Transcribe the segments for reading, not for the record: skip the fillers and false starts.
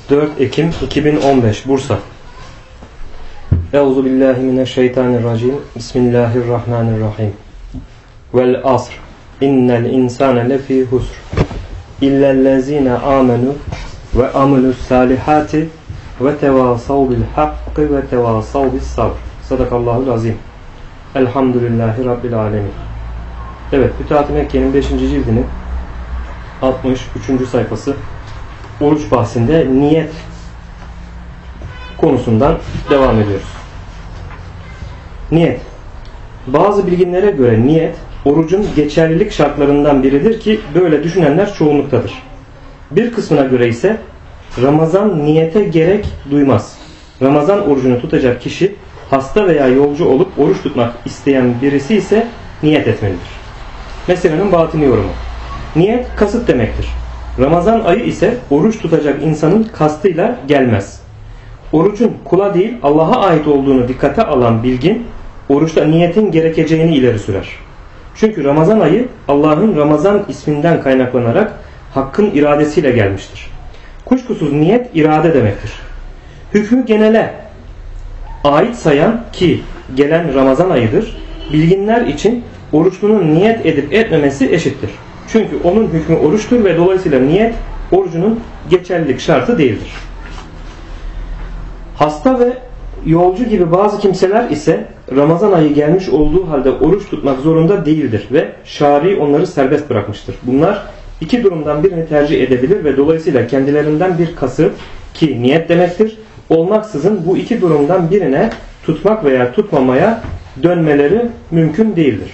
4 Ekim 2015 Bursa. Euzubillahimineşşeytanirracim. Bismillahirrahmanirrahim. Vel asr. İnnel insane lefî husr. İllellezîne âmenû ve amilussâlihâti ve tevâsav bil hakkı ve tevâsav bis sabr. Sadakallahul azim. Elhamdülillahi Rabbil alemin. Evet, Fütuhat-ı Mekke'nin 5. cildinin 63. sayfası oruç bahsinde niyet konusundan devam ediyoruz. Niyet. Bazı bilginlere göre niyet orucun geçerlilik şartlarından biridir ki böyle düşünenler çoğunluktadır. Bir kısmına göre ise Ramazan niyete gerek duymaz. Ramazan orucunu tutacak kişi hasta veya yolcu olup oruç tutmak isteyen birisi ise niyet etmelidir. Meselenin batini yorumu. Niyet kasıt demektir. Ramazan ayı ise oruç tutacak insanın kastıyla gelmez. Orucun kula değil Allah'a ait olduğunu dikkate alan bilgin oruçta niyetin gerekeceğini ileri sürer. Çünkü Ramazan ayı Allah'ın Ramazan isminden kaynaklanarak Hakk'ın iradesiyle gelmiştir. Kuşkusuz niyet irade demektir. Hükmü genele ait sayan ki gelen Ramazan ayıdır, bilginler için oruçlunun niyet edip etmemesi eşittir. Çünkü onun hükmü oruçtur ve dolayısıyla niyet orucunun geçerlilik şartı değildir. Hasta ve yolcu gibi bazı kimseler ise Ramazan ayı gelmiş olduğu halde oruç tutmak zorunda değildir ve şari onları serbest bırakmıştır. Bunlar iki durumdan birini tercih edebilir ve dolayısıyla kendilerinden bir kasıt ki niyet demektir olmaksızın bu iki durumdan birine tutmak veya tutmamaya dönmeleri mümkün değildir.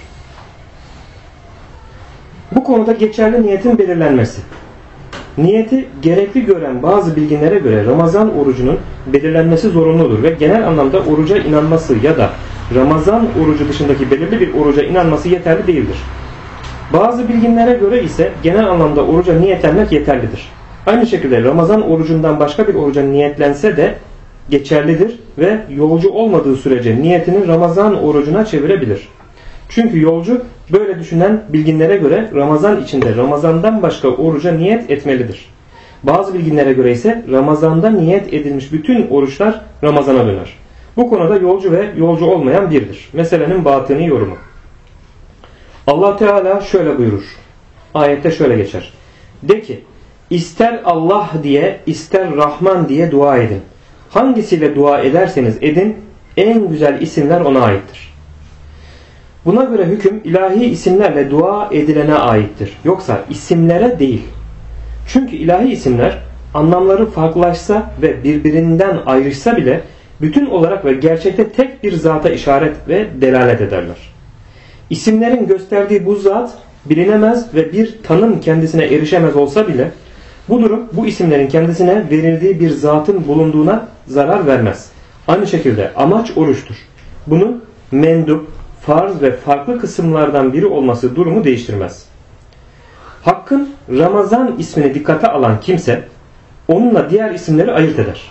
Bu konuda geçerli niyetin belirlenmesi. Niyeti gerekli gören bazı bilginlere göre Ramazan orucunun belirlenmesi zorunludur ve genel anlamda oruca inanması ya da Ramazan orucu dışındaki belirli bir oruca inanması yeterli değildir. Bazı bilginlere göre ise genel anlamda oruca niyetlenmek yeterlidir. Aynı şekilde Ramazan orucundan başka bir oruca niyetlense de geçerlidir ve yolcu olmadığı sürece niyetini Ramazan orucuna çevirebilir. Çünkü yolcu böyle düşünen bilginlere göre Ramazan içinde Ramazan'dan başka oruca niyet etmelidir. Bazı bilginlere göre ise Ramazan'da niyet edilmiş bütün oruçlar Ramazan'a döner. Bu konuda yolcu ve yolcu olmayan birdir. Meselenin batini yorumu. Allah Teala şöyle buyurur. Ayette şöyle geçer. De ki, ister Allah diye ister Rahman diye dua edin. Hangisiyle dua ederseniz edin, en güzel isimler ona aittir. Buna göre hüküm ilahi isimlerle dua edilene aittir. Yoksa isimlere değil. Çünkü ilahi isimler anlamları farklılaşsa ve birbirinden ayrışsa bile bütün olarak ve gerçekte tek bir zata işaret ve delalet ederler. İsimlerin gösterdiği bu zat bilinemez ve bir tanım kendisine erişemez olsa bile bu durum bu isimlerin kendisine verildiği bir zatın bulunduğuna zarar vermez. Aynı şekilde amaç oruçtur. Bunun mendup, farz ve farklı kısımlardan biri olması durumu değiştirmez. Hakk'ın Ramazan ismini dikkate alan kimse onunla diğer isimleri ayırt eder.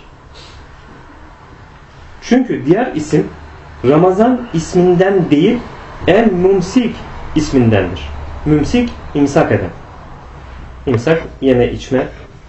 Çünkü diğer isim Ramazan isminden değil el-mumsik ismindendir. Mumsik imsak eden. İmsak yeme içme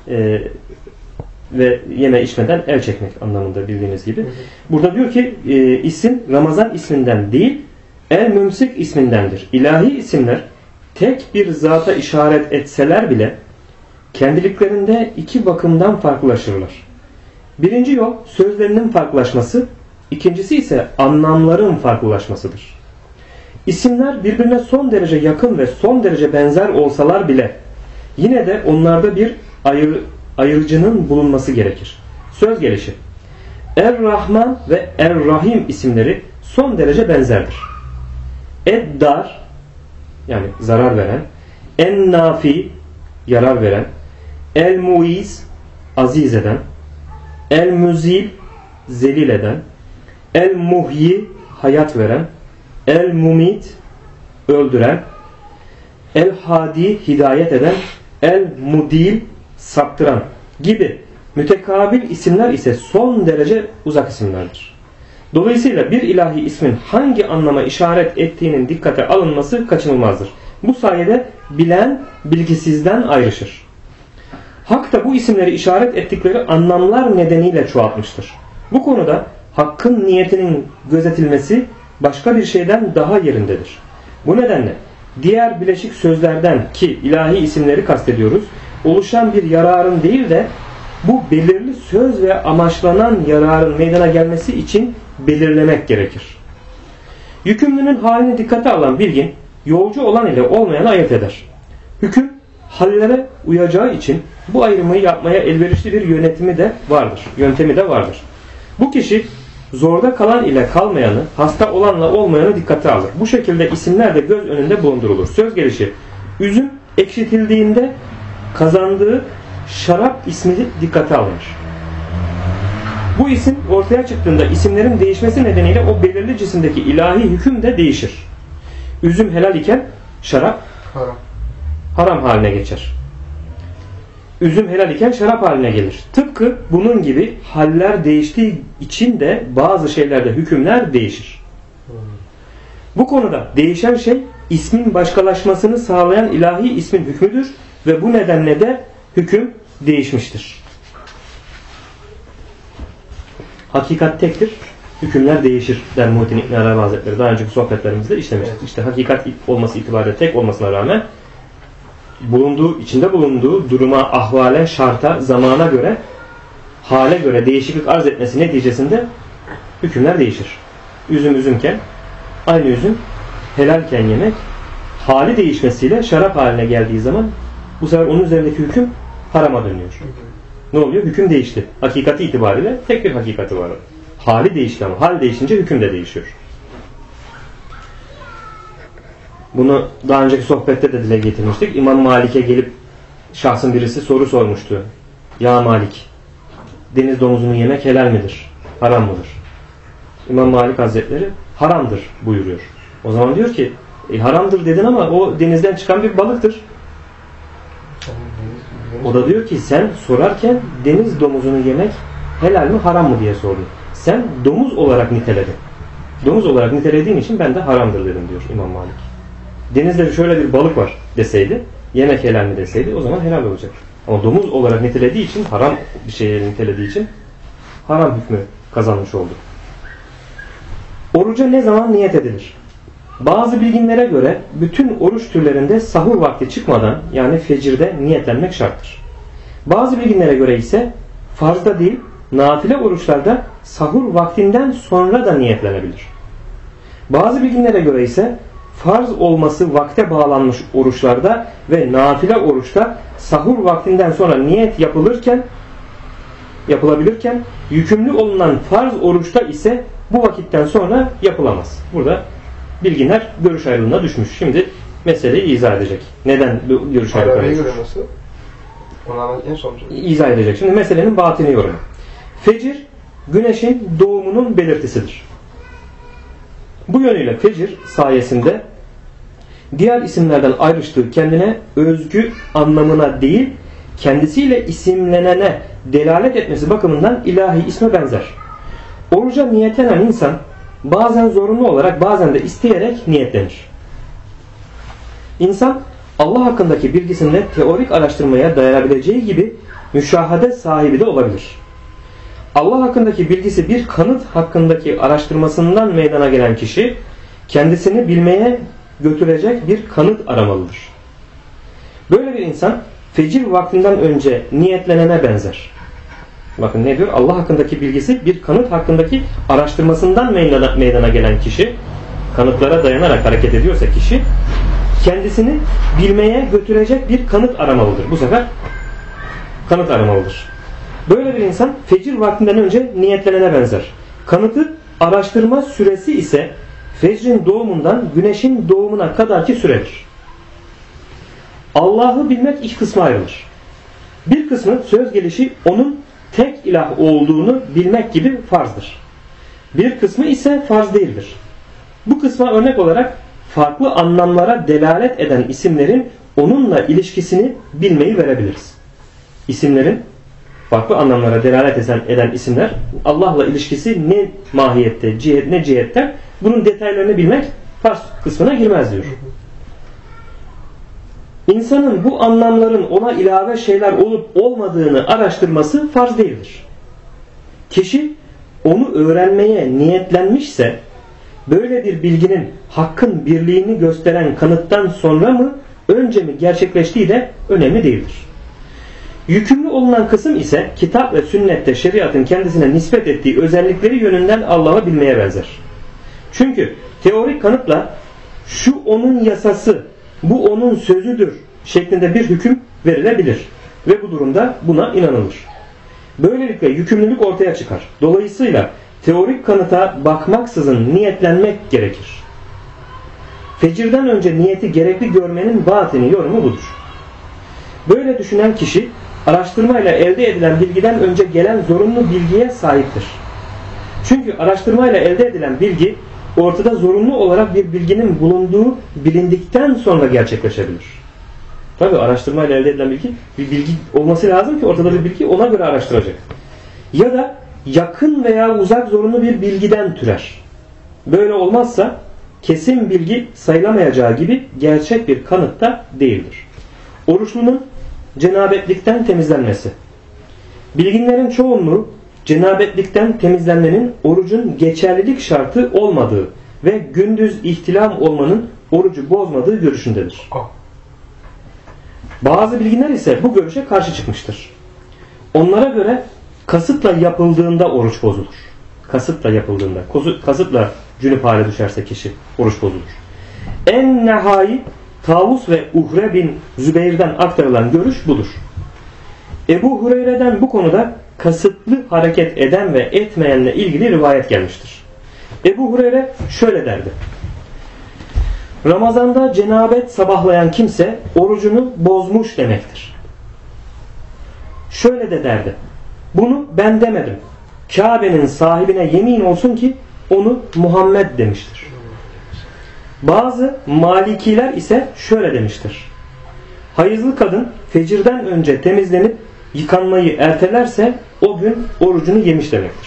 ve yeme içmeden el çekmek anlamında bildiğiniz gibi. Burada diyor ki isim Ramazan isminden değil el-mumsik ismindendir. İlahi isimler tek bir zata işaret etseler bile kendiliklerinde iki bakımdan farklılaşırlar. Birinci yol sözlerinin farklılaşması, ikincisi ise anlamların farklılaşmasıdır. İsimler birbirine son derece yakın ve son derece benzer olsalar bile yine de onlarda bir ayırıcının bulunması gerekir. Söz gelişi Er-Rahman ve Er-Rahim isimleri son derece benzerdir. Ed-Dar yani zarar veren, En-Nafi yarar veren, El-Muiz aziz eden, El-Muzil zelil eden, El-Muhyi hayat veren, El-Mumit öldüren, El-Hadi hidayet eden, El-Mudil saptıran gibi mütekabil isimler ise son derece uzak isimlerdir. Dolayısıyla bir ilahi ismin hangi anlama işaret ettiğinin dikkate alınması kaçınılmazdır. Bu sayede bilen bilgisizden ayrışır. Hak da bu isimleri işaret ettikleri anlamlar nedeniyle çoğaltmıştır. Bu konuda Hakk'ın niyetinin gözetilmesi başka bir şeyden daha yerindedir. Bu nedenle diğer bileşik sözlerden ki ilahi isimleri kastediyoruz, oluşan bir yararın değil de bu belirli söz ve amaçlanan yararın meydana gelmesi için belirlemek gerekir. Yükümlünün halini dikkate alan bilgin, yolcu olan ile olmayanı ayırt eder. Hüküm, hallere uyacağı için bu ayrımı yapmaya elverişli bir yöntemi de vardır. Bu kişi zorda kalan ile kalmayanı, hasta olanla olmayanı dikkate alır. Bu şekilde isimler de göz önünde bulundurulur. Söz gelişi, üzüm ekşitildiğinde kazandığı şarap ismi dikkate alınır. Bu isim ortaya çıktığında isimlerin değişmesi nedeniyle o belirli cisimdeki ilahi hüküm de değişir. Üzüm helal iken şarap haram haline geçer. Üzüm helal iken şarap haline gelir. Tıpkı bunun gibi haller değiştiği için de bazı şeylerde hükümler değişir. Bu konuda değişen şey ismin başkalaşmasını sağlayan ilahi ismin hükmüdür ve bu nedenle de hüküm değişmiştir. Hakikat tektir, hükümler değişir der Muhittin İbn Arabi Hazretleri. Daha önceki sohbetlerimizde işlemiştik. Evet. İşte hakikat olması itibariyle tek olmasına rağmen içinde bulunduğu duruma, ahvale, şarta, zamana göre, hale göre değişiklik arz etmesi neticesinde hükümler değişir. Üzüm üzümken, aynı üzüm helalken yemek, hali değişmesiyle şarap haline geldiği zaman bu sefer onun üzerindeki hüküm harama dönüyor. Ne oluyor? Hüküm değişti. Hakikati itibariyle tek bir hakikati var. Hali değişti ama hal değişince hüküm de değişiyor. Bunu daha önceki sohbette de dile getirmiştik. İmam Malik'e gelip şahsın birisi soru sormuştu. Ya Malik, deniz domuzunu yemek helal midir? Haram mıdır? İmam Malik Hazretleri haramdır buyuruyor. O zaman diyor ki haramdır dedin ama o denizden çıkan bir balıktır. O da diyor ki sen sorarken deniz domuzunu yemek helal mi haram mı diye sordun. Sen domuz olarak niteledin. Domuz olarak nitelediğin için ben de haramdır dedim diyor İmam Malik. Denizde şöyle bir balık var deseydi, yemek helal mi deseydi o zaman helal olacak. Ama domuz olarak nitelediği için, haram bir şeye nitelediği için haram hükmü kazanmış oldu. Oruca ne zaman niyet edilir? Bazı bilginlere göre bütün oruç türlerinde sahur vakti çıkmadan yani fecirde niyetlenmek şarttır. Bazı bilginlere göre ise farzda değil, nafile oruçlarda sahur vaktinden sonra da niyetlenebilir. Bazı bilginlere göre ise farz olması vakte bağlanmış oruçlarda ve nafile oruçta sahur vaktinden sonra niyet yapılabilirken yükümlü olunan farz oruçta ise bu vakitten sonra yapılamaz. Burada bilginler görüş ayrılığına düşmüş. Şimdi meseleyi izah edecek. Neden bu görüş ayrılığına düşmüş? İzah edecek. Şimdi meselenin batini yorumu. Fecir, güneşin doğumunun belirtisidir. Bu yönüyle fecir sayesinde diğer isimlerden ayrıştığı kendine özgü anlamına değil, kendisiyle isimlenene delalet etmesi bakımından ilahi isme benzer. Oruca niyetlenen insan bazen zorunlu olarak bazen de isteyerek niyetlenir. İnsan Allah hakkındaki bilgisinde teorik araştırmaya dayanabileceği gibi müşahede sahibi de olabilir. Allah hakkındaki bilgisi bir kanıt hakkındaki araştırmasından meydana gelen kişi kendisini bilmeye götürecek bir kanıt aramalıdır. Böyle bir insan fecir vaktinden önce niyetlenene benzer. Bakın ne diyor? Allah hakkındaki bilgisi bir kanıt hakkındaki araştırmasından meydana gelen kişi, kanıtlara dayanarak hareket ediyorsa kişi kendisini bilmeye götürecek bir kanıt aramalıdır. Bu sefer kanıt aramalıdır. Böyle bir insan fecir vaktinden önce niyetlenene benzer. Kanıtı araştırma süresi ise fecrin doğumundan güneşin doğumuna kadarki süredir. Allah'ı bilmek iki kısma ayrılır. Bir kısmı söz gelişi onun tek ilah olduğunu bilmek gibi farzdır. Bir kısmı ise farz değildir. Bu kısma örnek olarak farklı anlamlara delalet eden isimlerin onunla ilişkisini bilmeyi verebiliriz. İsimlerin farklı anlamlara delalet eden isimler Allah'la ilişkisi ne mahiyette, ne cihetten bunun detaylarını bilmek farz kısmına girmez diyor. İnsanın bu anlamların ona ilave şeyler olup olmadığını araştırması farz değildir. Kişi onu öğrenmeye niyetlenmişse böyle bir bilginin hakkın birliğini gösteren kanıttan sonra mı önce mi gerçekleştiği de önemli değildir. Yükümlü olunan kısım ise kitap ve sünnette şeriatın kendisine nispet ettiği özellikleri yönünden Allah'ı bilmeye benzer. Çünkü teorik kanıtla şu onun yasası, bu onun sözüdür şeklinde bir hüküm verilebilir ve bu durumda buna inanılır. Böylelikle yükümlülük ortaya çıkar. Dolayısıyla teorik kanıta bakmaksızın niyetlenmek gerekir. Fecirden önce niyeti gerekli görmenin batini yorumu budur. Böyle düşünen kişi araştırmayla elde edilen bilgiden önce gelen zorunlu bilgiye sahiptir. Çünkü araştırmayla elde edilen bilgi ortada zorunlu olarak bir bilginin bulunduğu bilindikten sonra gerçekleşebilir. Tabi araştırmayla elde edilen bilgi, bir bilgi olması lazım ki ortada bir bilgi, ona göre araştıracak. Ya da yakın veya uzak zorunlu bir bilgiden türer. Böyle olmazsa kesin bilgi sayılamayacağı gibi gerçek bir kanıt da değildir. Oruçlunun cenabetlikten temizlenmesi. Bilginlerin çoğunluğu cenabetlikten temizlenmenin orucun geçerlilik şartı olmadığı ve gündüz ihtilam olmanın orucu bozmadığı görüşündedir. Bazı bilginler ise bu görüşe karşı çıkmıştır. Onlara göre kasıtla yapıldığında oruç bozulur. Kasıtla yapıldığında, kasıtla cünüp hale düşerse kişi oruç bozulur. En nihai Tavus ve Uhre bin Zübeyir'den aktarılan görüş budur. Ebu Hureyre'den bu konuda kasıtlı hareket eden ve etmeyenle ilgili rivayet gelmiştir. Ebu Hureyre şöyle derdi: Ramazanda cenabet sabahlayan kimse orucunu bozmuş demektir. Şöyle de derdi: bunu ben demedim. Kabe'nin sahibine yemin olsun ki onu Muhammed demiştir. Bazı Malikiler ise şöyle demiştir: hayızlı kadın fecirden önce temizlenip yıkanmayı ertelerse o gün orucunu yemiş demektir.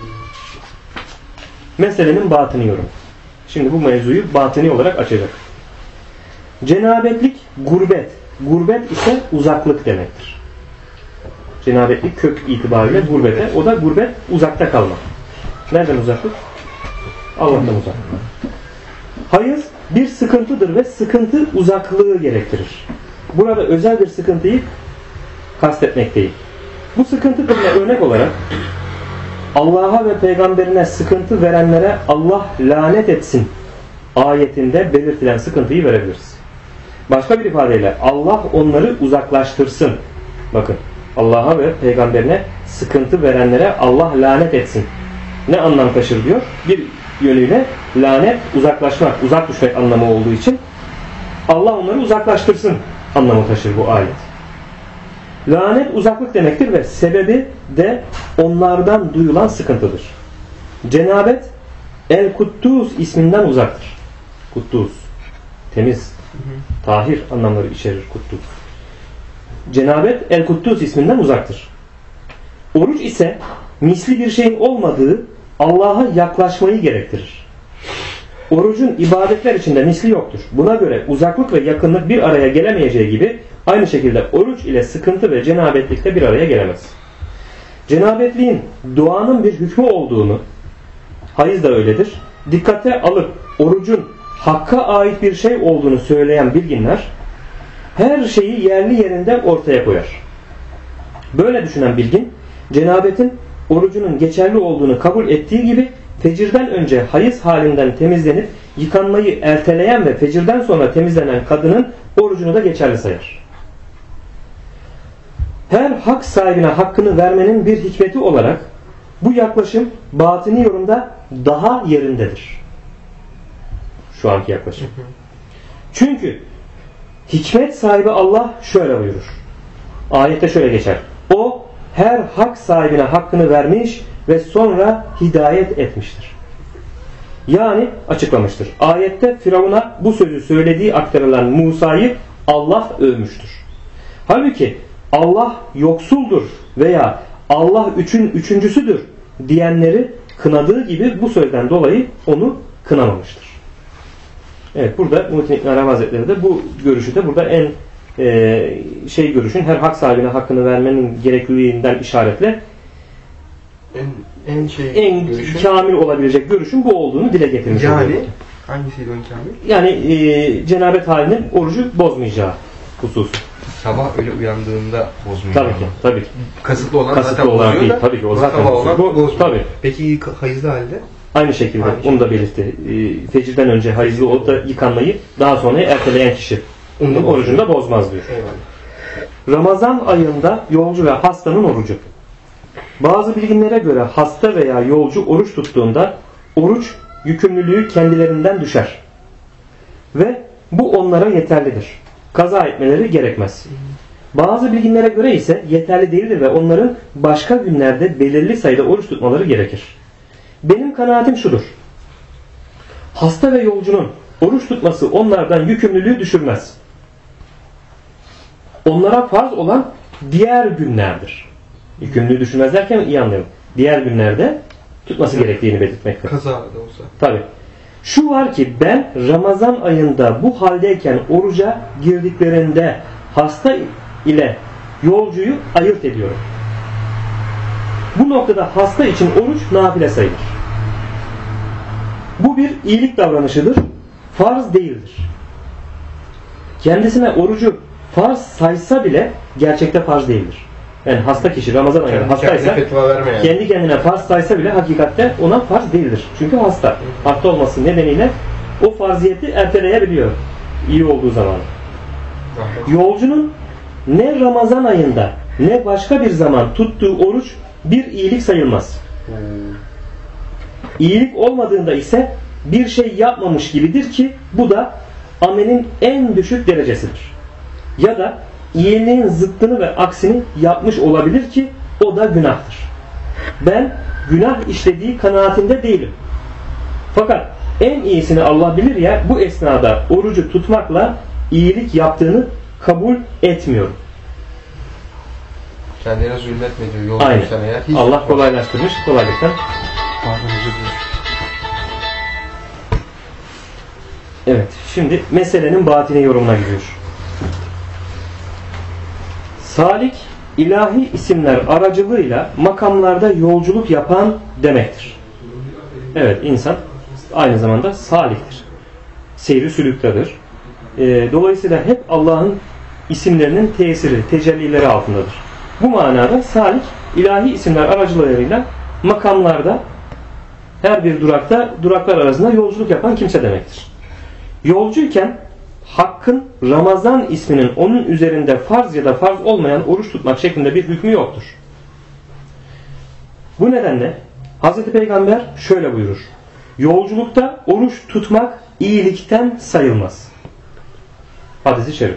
Meselenin batını yorum. Şimdi bu mevzuyu batini olarak açacak. Cenabetlik gurbet. Gurbet ise uzaklık demektir. Cenabetlik kök itibariyle gurbete. O da gurbet uzakta kalmak. Nereden uzaklık? Allah'tan uzaklık. Hayız bir sıkıntıdır ve sıkıntı uzaklığı gerektirir. Burada özel bir sıkıntıyı kastetmek değil. Bu sıkıntı türüne örnek olarak Allah'a ve peygamberine sıkıntı verenlere Allah lanet etsin ayetinde belirtilen sıkıntıyı verebiliriz. Başka bir ifadeyle Allah onları uzaklaştırsın. Bakın, Allah'a ve peygamberine sıkıntı verenlere Allah lanet etsin. Ne anlam taşır diyor? Bir yönüyle lanet uzaklaşmak, uzak düşmek anlamı olduğu için Allah onları uzaklaştırsın anlamı taşır bu ayet. Lanet uzaklık demektir ve sebebi de onlardan duyulan sıkıntıdır. Cenabet El-Kuddus isminden uzaktır. Kuddus, temiz, tahir anlamları içerir Kuddus. Cenabet El-Kuddus isminden uzaktır. Oruç ise misli bir şeyin olmadığı Allah'a yaklaşmayı gerektirir. Orucun ibadetler içinde misli yoktur. Buna göre uzaklık ve yakınlık bir araya gelemeyeceği gibi aynı şekilde oruç ile sıkıntı ve cenabetlik de bir araya gelemez. Cenabetliğin duanın bir hükmü olduğunu, hayız da öyledir, dikkate alıp orucun hakka ait bir şey olduğunu söyleyen bilginler her şeyi yerli yerinde ortaya koyar. Böyle düşünen bilgin cenabetin orucunun geçerli olduğunu kabul ettiği gibi fecirden önce hayız halinden temizlenip yıkanmayı erteleyen ve fecirden sonra temizlenen kadının orucunu da geçerli sayar. Her hak sahibine hakkını vermenin bir hikmeti olarak bu yaklaşım batini yorumda daha yerindedir. Şu anki yaklaşım. Çünkü hikmet sahibi Allah şöyle buyurur. Ayette şöyle geçer: o her hak sahibine hakkını vermiş ve sonra hidayet etmiştir. Yani açıklamıştır. Ayette Firavun'a bu sözü söylediği aktarılan Musa'yı Allah övmüştür. Halbuki Allah yoksuldur veya Allah üçün üçüncüsüdür diyenleri kınadığı gibi bu sözden dolayı onu kınamamıştır. Evet, burada Muhittin İbn Arabi Hazretleri de bu görüşü de burada en görüşün, her hak sahibine hakkını vermenin gerekliliğinden işaretle en kamil olabilecek görüşün bu olduğunu dile getirmiş oluyor. Yani hangisiydi en kamil? Yani cenabet halinin orucu bozmayacağı hususu. Sabah öyle uyandığında bozmuyor. Tabii ki. Kasıtlı olan Kasıtlı zaten olan bozuyor değil. da. Tabii ki o zaten bozmuyor. Tabii. Peki hayızlı halde? Aynı şekilde onu da belirtti. Fecirden önce hayızlı olup da yıkanmayı daha sonra erteleyen kişi onun orucunu da bozmaz diyor. Eyvallah. Ramazan ayında yolcu ve hastanın orucu. Bazı bilginlere göre hasta veya yolcu oruç tuttuğunda oruç yükümlülüğü kendilerinden düşer. Ve bu onlara yeterlidir. Kaza etmeleri gerekmez. Bazı bilginlere göre ise yeterli değildir ve onların başka günlerde belirli sayıda oruç tutmaları gerekir. Benim kanaatim şudur. Hasta ve yolcunun oruç tutması onlardan yükümlülüğü düşürmez. Onlara farz olan diğer günlerdir. Yükümlülüğü düşürmez derken iyi anlayalım. Diğer günlerde tutması gerektiğini belirtmektedir. Kaza da olsa. Tabii. Şu var ki ben Ramazan ayında bu haldeyken oruca girdiklerinde hasta ile yolcuyu ayırt ediyorum. Bu noktada hasta için oruç nafile sayılır. Bu bir iyilik davranışıdır. Farz değildir. Kendisine orucu farz saysa bile gerçekte farz değildir. Yani hasta kişi Ramazan ayında hastaysa kendi kendine farz saysa bile hakikatte ona farz değildir. Çünkü hasta. Hasta olması nedeniyle o farziyeti erteleyebiliyor. İyi olduğu zaman. Yolcunun ne Ramazan ayında ne başka bir zaman tuttuğu oruç bir iyilik sayılmaz. İyilik olmadığında ise bir şey yapmamış gibidir ki bu da amelin en düşük derecesidir. Ya da iyiliğin zıttını ve aksini yapmış olabilir ki o da günahtır. Ben günah işlediği kanaatinde değilim. Fakat en iyisini Allah bilir ya, bu esnada orucu tutmakla iyilik yaptığını kabul etmiyorum. Kendine zulmetme diyor. Aynen. Allah kolaylaştırmış, kolaylıktan. Evet, şimdi meselenin batini yorumuna gidiyor. Salik, ilahi isimler aracılığıyla makamlarda yolculuk yapan demektir. Evet, insan aynı zamanda saliktir. Seyri sülüktedir. Dolayısıyla hep Allah'ın isimlerinin tesiri, tecellileri altındadır. Bu manada salik, ilahi isimler aracılığıyla makamlarda her bir duraklar arasında yolculuk yapan kimse demektir. Yolcuyken Hakk'ın Ramazan isminin onun üzerinde farz ya da farz olmayan oruç tutmak şeklinde bir hükmü yoktur. Bu nedenle Hz. Peygamber şöyle buyurur. Yolculukta oruç tutmak iyilikten sayılmaz. Hadis-i şerif.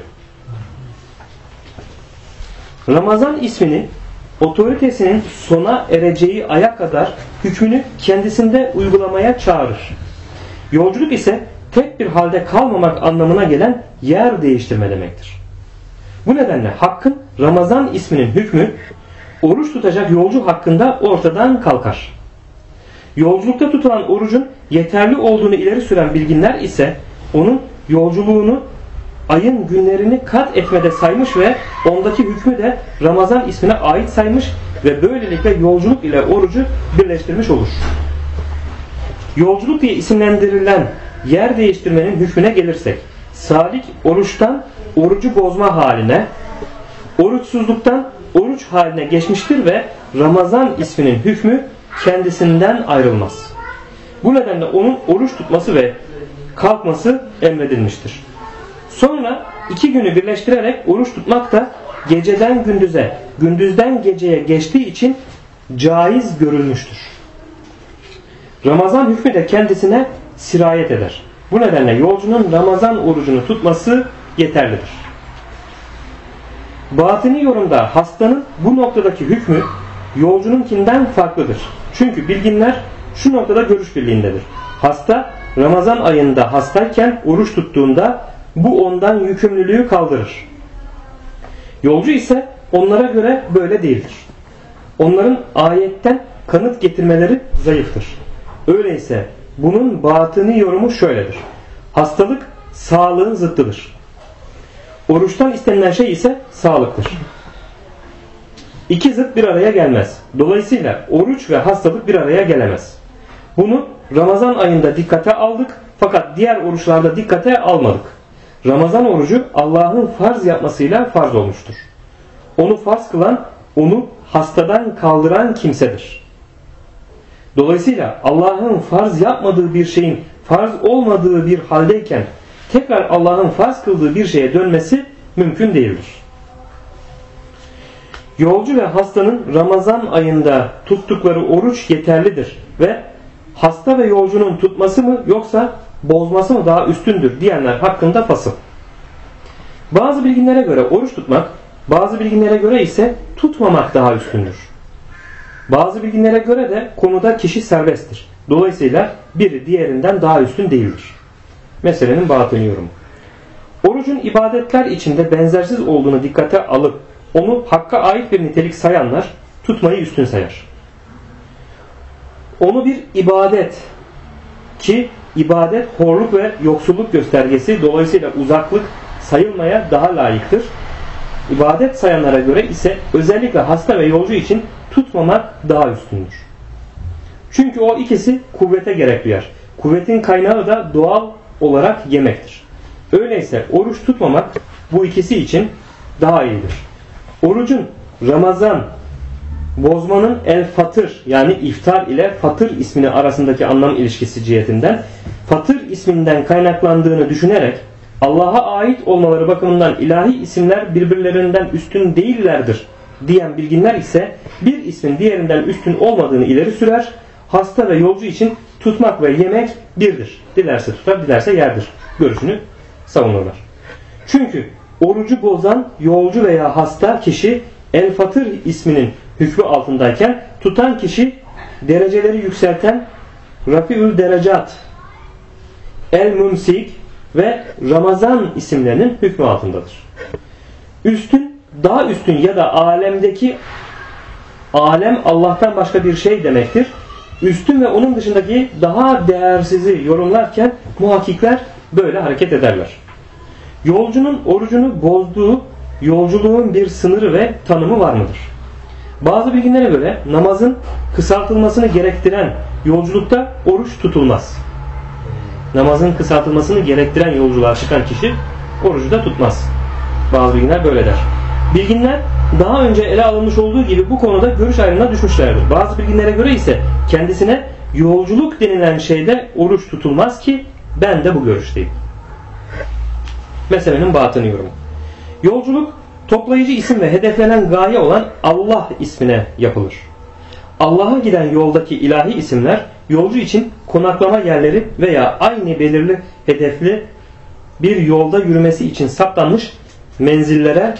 Ramazan ismini otoritesinin sona ereceği aya kadar hükmünü kendisinde uygulamaya çağırır. Yolculuk ise tek bir halde kalmamak anlamına gelen yer değiştirme demektir. Bu nedenle Hakk'ın Ramazan isminin hükmü oruç tutacak yolcu hakkında ortadan kalkar. Yolculukta tutulan orucun yeterli olduğunu ileri süren bilginler ise onun yolculuğunu ayın günlerini kat etmede saymış ve ondaki hükmü de Ramazan ismine ait saymış ve böylelikle yolculuk ile orucu birleştirmiş olur. Yolculuk diye isimlendirilen yer değiştirmenin hükmüne gelirsek, salik oruçtan orucu bozma haline, oruçsuzluktan oruç haline geçmiştir ve Ramazan isminin hükmü kendisinden ayrılmaz. Bu nedenle onun oruç tutması ve kalkması emredilmiştir. Sonra iki günü birleştirerek oruç tutmak da geceden gündüze, gündüzden geceye geçtiği için caiz görülmüştür. Ramazan hükmü de kendisine sirayet eder. Bu nedenle yolcunun Ramazan orucunu tutması yeterlidir. Batini yorumda hastanın bu noktadaki hükmü yolcununkinden farklıdır. Çünkü bilginler şu noktada görüş birliğindedir. Hasta Ramazan ayında hastayken oruç tuttuğunda bu ondan yükümlülüğü kaldırır. Yolcu ise onlara göre böyle değildir. Onların ayetten kanıt getirmeleri zayıftır. Öyleyse bunun batini yorumu şöyledir. Hastalık sağlığın zıttıdır. Oruçtan istenilen şey ise sağlıktır. İki zıt bir araya gelmez. Dolayısıyla oruç ve hastalık bir araya gelemez. Bunu Ramazan ayında dikkate aldık fakat diğer oruçlarda dikkate almadık. Ramazan orucu Allah'ın farz yapmasıyla farz olmuştur. Onu farz kılan, onu hastadan kaldıran kimsedir. Dolayısıyla Allah'ın farz yapmadığı bir şeyin farz olmadığı bir haldeyken tekrar Allah'ın farz kıldığı bir şeye dönmesi mümkün değildir. Yolcu ve hastanın Ramazan ayında tuttukları oruç yeterlidir ve hasta ve yolcunun tutması mı yoksa bozması mı daha üstündür diyenler hakkında fasıl. Bazı bilginlere göre oruç tutmak, bazı bilginlere göre ise tutmamak daha üstündür. Bazı bilginlere göre de konuda kişi serbesttir. Dolayısıyla biri diğerinden daha üstün değildir. Meselenin batını yorumu. Orucun ibadetler içinde benzersiz olduğunu dikkate alıp onu hakka ait bir nitelik sayanlar tutmayı üstün sayar. Onu bir ibadet ki ibadet horluk ve yoksulluk göstergesi, dolayısıyla uzaklık sayılmaya daha layıktır. İbadet sayanlara göre ise özellikle hasta ve yolcu için tutmamak daha üstündür. Çünkü o ikisi kuvvete gerek duyar. Kuvvetin kaynağı da doğal olarak yemektir. Öyleyse oruç tutmamak bu ikisi için daha iyidir. Orucun Ramazan bozmanın el-fatır yani iftar ile fatır ismini arasındaki anlam ilişkisi cihetinden fatır isminden kaynaklandığını düşünerek Allah'a ait olmaları bakımından ilahi isimler birbirlerinden üstün değillerdir diyen bilginler ise bir ismin diğerinden üstün olmadığını ileri sürer. Hasta ve yolcu için tutmak ve yemek birdir. Dilerse tutar, dilerse yerdir görüşünü savunurlar. Çünkü orucu bozan yolcu veya hasta kişi el-fatır isminin hükmü altındayken tutan kişi dereceleri yükselten Rafiül Derecat, El-Mumsik ve Ramazan isimlerinin hükmü altındadır. Üstün, daha üstün ya da alemdeki alem Allah'tan başka bir şey demektir. Üstün ve onun dışındaki daha değersizi yorumlarken muhakkikler böyle hareket ederler. Yolcunun orucunu bozduğu yolculuğun bir sınırı ve tanımı var mıdır? Bazı bilginlere göre namazın kısaltılmasını gerektiren yolculukta oruç tutulmaz. Namazın kısaltılmasını gerektiren yolculuğa çıkan kişi orucu da tutmaz. Bazı bilginler böyle der. Bilginler daha önce ele alınmış olduğu gibi bu konuda görüş ayrımına düşmüşlerdir. Bazı bilginlere göre ise kendisine yolculuk denilen şeyde oruç tutulmaz ki ben de bu görüşteyim. Meselenin batını yorumu. Yolculuk toplayıcı isim ve hedeflenen gaye olan Allah ismine yapılır. Allah'a giden yoldaki ilahi isimler yolcu için konaklama yerleri veya aynı belirli hedefli bir yolda yürümesi için saptanmış menzillere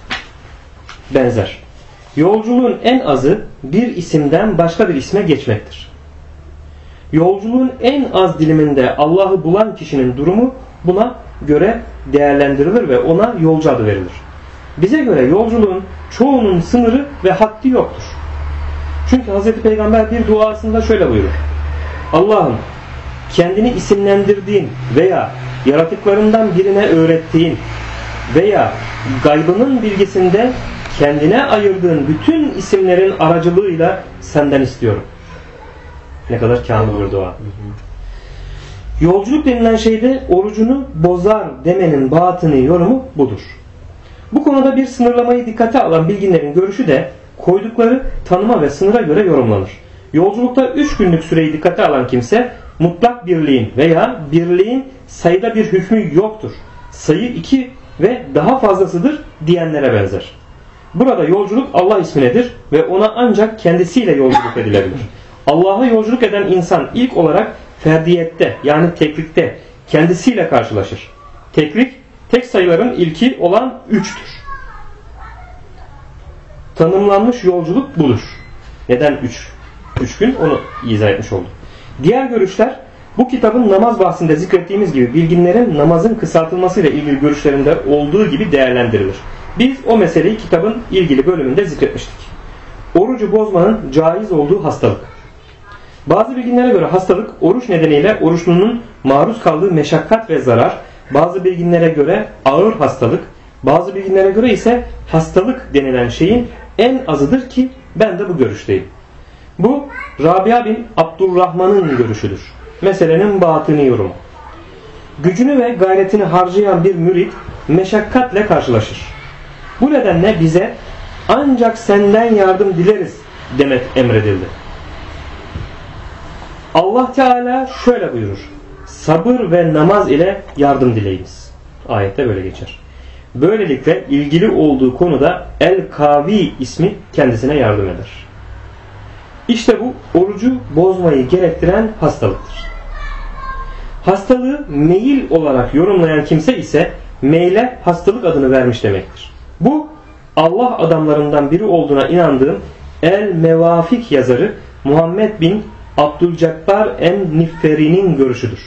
benzer. Yolculuğun en azı bir isimden başka bir isme geçmektir. Yolculuğun en az diliminde Allah'ı bulan kişinin durumu buna göre değerlendirilir ve ona yolcu adı verilir. Bize göre yolculuğun çoğunun sınırı ve haddi yoktur. Çünkü Hz. Peygamber bir duasında şöyle buyurur. Allah'ım kendini isimlendirdiğin veya yaratıklarından birine öğrettiğin veya gaybının bilgisinde kendine ayırdığın bütün isimlerin aracılığıyla senden istiyorum. Ne kadar kamil bir dua. Yolculuk denilen şeyde orucunu bozar demenin batını yorumu budur. Bu konuda bir sınırlamayı dikkate alan bilginlerin görüşü de koydukları tanıma ve sınıra göre yorumlanır. Yolculukta 3 günlük süreyi dikkate alan kimse mutlak birliğin veya birliğin sayıda bir hükmü yoktur. Sayı 2 ve daha fazlasıdır diyenlere benzer. Burada yolculuk Allah isminedir ve ona ancak kendisiyle yolculuk edilebilir. Allah'a yolculuk eden insan ilk olarak ferdiyette yani teklikte kendisiyle karşılaşır. Teklik tek sayıların ilki olan 3'tür. Tanımlanmış yolculuk budur. Neden 3? 3 gün onu izah etmiş olduk. Diğer görüşler bu kitabın namaz bahsinde zikrettiğimiz gibi bilginlerin namazın kısaltılmasıyla ilgili görüşlerinde olduğu gibi değerlendirilir. Biz o meseleyi kitabın ilgili bölümünde zikretmiştik. Orucu bozmanın caiz olduğu hastalık. Bazı bilginlere göre hastalık oruç nedeniyle oruçlunun maruz kaldığı meşakkat ve zarar, bazı bilginlere göre ağır hastalık, Bazı bilginlere göre ise hastalık denilen şeyin en azıdır ki ben de bu görüşteyim. Bu Rabia bin Abdurrahman'ın görüşüdür. Meselenin batını yorumu. Gücünü ve gayretini harcayan bir mürit meşakkatle karşılaşır. Bu nedenle bize ancak senden yardım dileriz demek emredildi. Allah Teala şöyle buyurur: sabır ve namaz ile yardım dileyiniz. Ayette böyle geçer. Böylelikle ilgili olduğu konuda El-Kavi ismi kendisine yardım eder. İşte bu orucu bozmayı gerektiren hastalıktır. Hastalığı meyil olarak yorumlayan kimse ise meyle hastalık adını vermiş demektir. Bu Allah adamlarından biri olduğuna inandığım El-Mevafik yazarı Muhammed bin Abdülcebbar en-Nifferi'nin görüşüdür.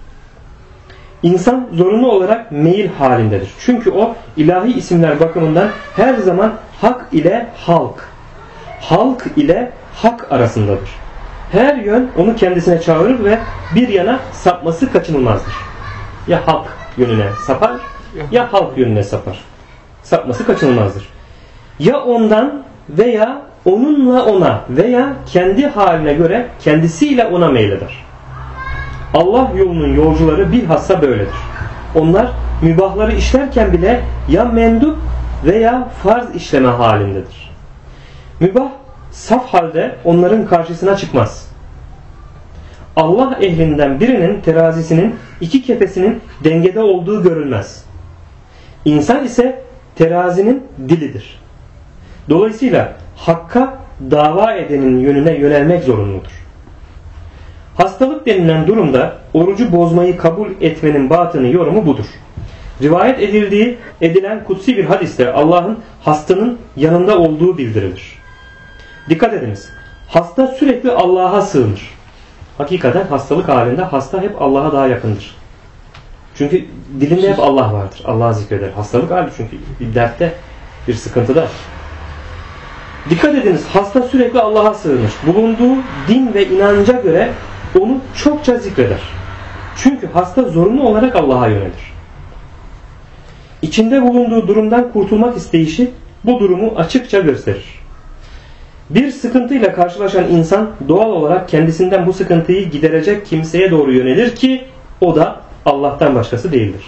İnsan zorunlu olarak meyil halindedir. Çünkü o ilahi isimler bakımından her zaman hak ile halk ile hak arasındadır. Her yön onu kendisine çağırır ve bir yana sapması kaçınılmazdır. Ya hak yönüne sapar ya halk yönüne sapar. Sapması kaçınılmazdır. Ya ondan veya onunla ona veya kendi haline göre kendisiyle ona meyleder. Allah yolunun yolcuları bilhassa böyledir. Onlar mübahları işlerken bile ya mendup veya farz işleme halindedir. Mübah saf halde onların karşısına çıkmaz. Allah ehlinden birinin terazisinin iki kefesinin dengede olduğu görülmez. İnsan ise terazinin dilidir. Dolayısıyla hakka dava edenin yönüne yönelmek zorunludur. Hastalık denilen durumda orucu bozmayı kabul etmenin batını yorumu budur. Rivayet edilen kutsi bir hadiste Allah'ın hastanın yanında olduğu bildirilir. Dikkat ediniz. Hasta sürekli Allah'a sığınır. Hakikaten hastalık halinde hasta hep Allah'a daha yakındır. Çünkü dilinde hep Allah vardır. Allah'ı zikreder. Hastalık hali çünkü bir dertte, bir sıkıntıda. Dikkat ediniz. Hasta sürekli Allah'a sığınır. Bulunduğu din ve inanca göre onu çokça zikreder. Çünkü hasta zorunlu olarak Allah'a yönelir. İçinde bulunduğu durumdan kurtulmak isteyişi bu durumu açıkça gösterir. Bir sıkıntıyla karşılaşan insan doğal olarak kendisinden bu sıkıntıyı giderecek kimseye doğru yönelir ki o da Allah'tan başkası değildir.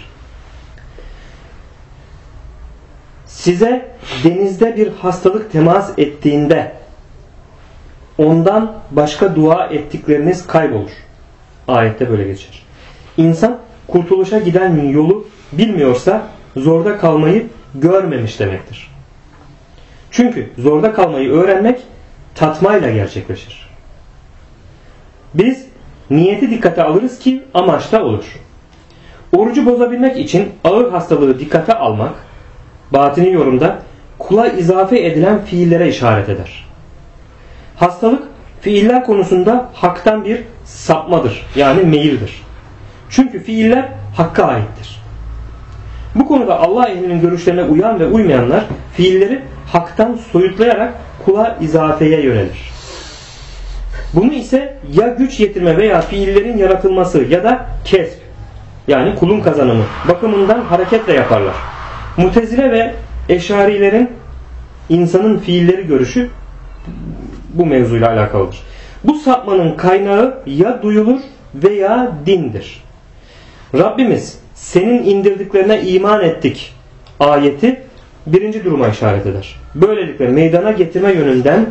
Size denizde bir hastalık temas ettiğinde ondan başka dua ettikleriniz kaybolur. Ayette böyle geçer. İnsan kurtuluşa giden yolu bilmiyorsa zorda kalmayı görmemiş demektir. Çünkü zorda kalmayı öğrenmek tatmayla gerçekleşir. Biz niyeti dikkate alırız ki amaç da olur. Orucu bozabilmek için ağır hastalığı dikkate almak, batini yorumda kula izafe edilen fiillere işaret eder. Hastalık fiiller konusunda haktan bir sapmadır. Yani meyildir. Çünkü fiiller hakka aittir. Bu konuda Allah ehlinin görüşlerine uyan ve uymayanlar fiilleri haktan soyutlayarak kula izafeye yönelir. Bunu ise ya güç yetirme veya fiillerin yaratılması ya da kesb yani kulun kazanımı bakımından hareketle yaparlar. Mutezile ve Eşarilerin insanın fiilleri görüşü bu mevzuyla alakalıdır. Bu sapmanın kaynağı ya duyulur veya dindir. Rabbimiz senin indirdiklerine iman ettik ayeti birinci duruma işaret eder. Böylelikle meydana getirme yönünden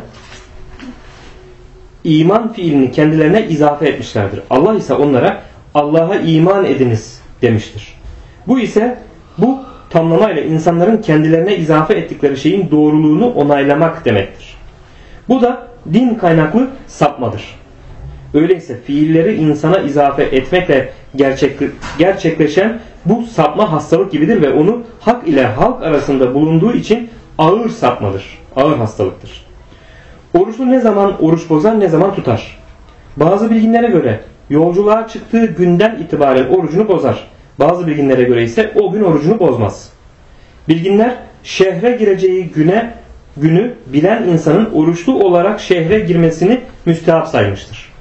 iman fiilini kendilerine izafe etmişlerdir. Allah ise onlara Allah'a iman ediniz demiştir. Bu tamlamayla insanların kendilerine izafe ettikleri şeyin doğruluğunu onaylamak demektir. Bu da din kaynaklı sapmadır. Öyleyse fiilleri insana izafe etmekle gerçekleşen bu sapma hastalık gibidir ve onu hak ile halk arasında bulunduğu için ağır sapmadır. Ağır hastalıktır. Oruçlu ne zaman oruç bozar ne zaman tutar? Bazı bilginlere göre yolculuğa çıktığı günden itibaren orucunu bozar. Bazı bilginlere göre ise o gün orucunu bozmaz. Bilginler şehre gireceği günü bilen insanın oruçlu olarak şehre girmesini müstehap saymıştır.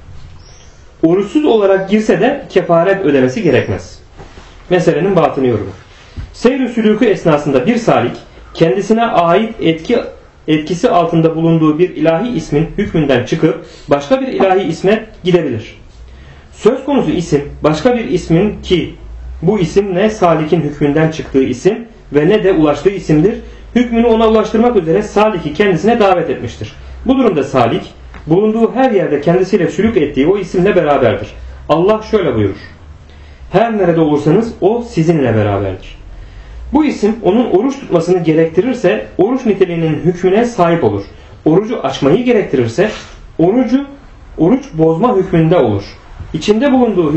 Oruçsuz olarak girse de kefaret ödemesi gerekmez. Meselenin batını yorumu. Seyr-i sülûkü esnasında bir salik kendisine ait etkisi altında bulunduğu bir ilahi ismin hükmünden çıkıp başka bir ilahi isme gidebilir. Söz konusu isim başka bir ismin ki bu isim ne salikin hükmünden çıktığı isim ve ne de ulaştığı isimdir. Hükmünü ona ulaştırmak üzere saliki kendisine davet etmiştir. Bu durumda salik bulunduğu her yerde kendisiyle sülük ettiği o isimle beraberdir. Allah şöyle buyurur: her nerede olursanız o sizinle beraberdir. Bu isim onun oruç tutmasını gerektirirse oruç niteliğinin hükmüne sahip olur. Orucu açmayı gerektirirse oruç bozma hükmünde olur. İçinde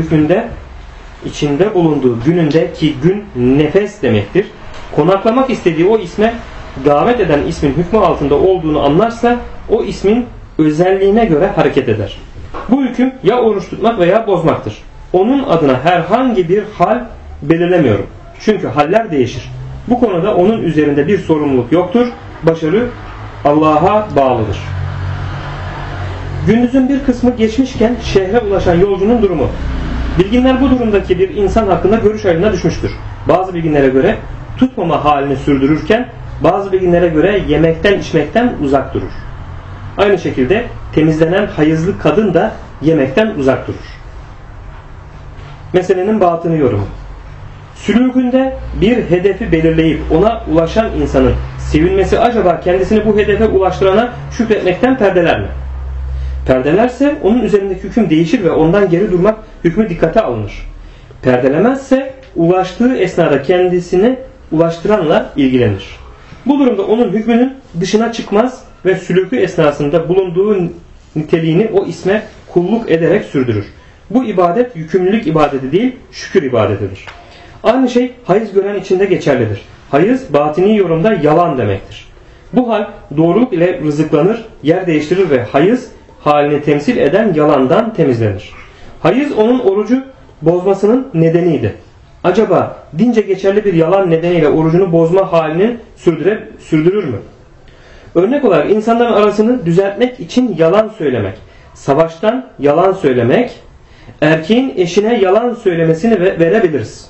bulunduğu gününde ki gün nefes demektir. Konaklamak istediği o isme davet eden ismin hükmü altında olduğunu anlarsa o ismin özelliğine göre hareket eder. Bu hüküm ya oruç tutmak veya bozmaktır. Onun adına herhangi bir hal belirlemiyorum. Çünkü haller değişir. Bu konuda onun üzerinde bir sorumluluk yoktur. Başarı Allah'a bağlıdır. Gündüzün bir kısmı geçmişken şehre ulaşan yolcunun durumu. Bilginler bu durumdaki bir insan hakkında görüş ayrılığına düşmüştür. Bazı bilginlere göre tutmama halini sürdürürken bazı bilginlere göre yemekten içmekten uzak durur. Aynı şekilde temizlenen hayızlı kadın da yemekten uzak durur. Meselenin batını yorumu. Sülûkünde bir hedefi belirleyip ona ulaşan insanın sevinmesi acaba kendisini bu hedefe ulaştırana şükretmekten perdeler mi? Perdelerse onun üzerindeki hüküm değişir ve ondan geri durmak hükmü dikkate alınır. Perdelemezse ulaştığı esnada kendisini ulaştıranla ilgilenir. Bu durumda onun hükmünün dışına çıkmaz ve sülûkü esnasında bulunduğu niteliğini o isme kulluk ederek sürdürür. Bu ibadet yükümlülük ibadeti değil, şükür ibadetidir. Aynı şey hayız gören içinde geçerlidir. Hayız batini yorumda yalan demektir. Bu hal doğruluk ile rızıklanır, yer değiştirir ve hayız halini temsil eden yalandan temizlenir. Hayız onun orucu bozmasının nedeniydi. Acaba dince geçerli bir yalan nedeniyle orucunu bozma halini sürdürür mü? Örnek olarak insanların arasını düzeltmek için yalan söylemek, savaştan yalan söylemek, erkeğin eşine yalan söylemesini verebiliriz.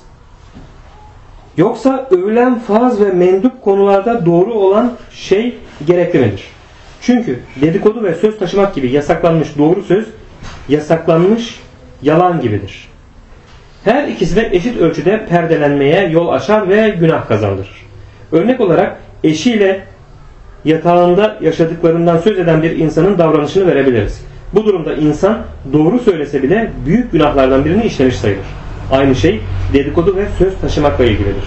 Yoksa övülen farz ve mendup konularda doğru olan şey gerekli midir? Çünkü dedikodu ve söz taşımak gibi yasaklanmış doğru söz, yasaklanmış yalan gibidir. Her ikisi de eşit ölçüde perdelenmeye yol açar ve günah kazandırır. Örnek olarak eşiyle yatağında yaşadıklarından söz eden bir insanın davranışını verebiliriz. Bu durumda insan doğru söylese bile büyük günahlardan birini işlemiş sayılır. Aynı şey dedikodu ve söz taşımakla ilgilidir.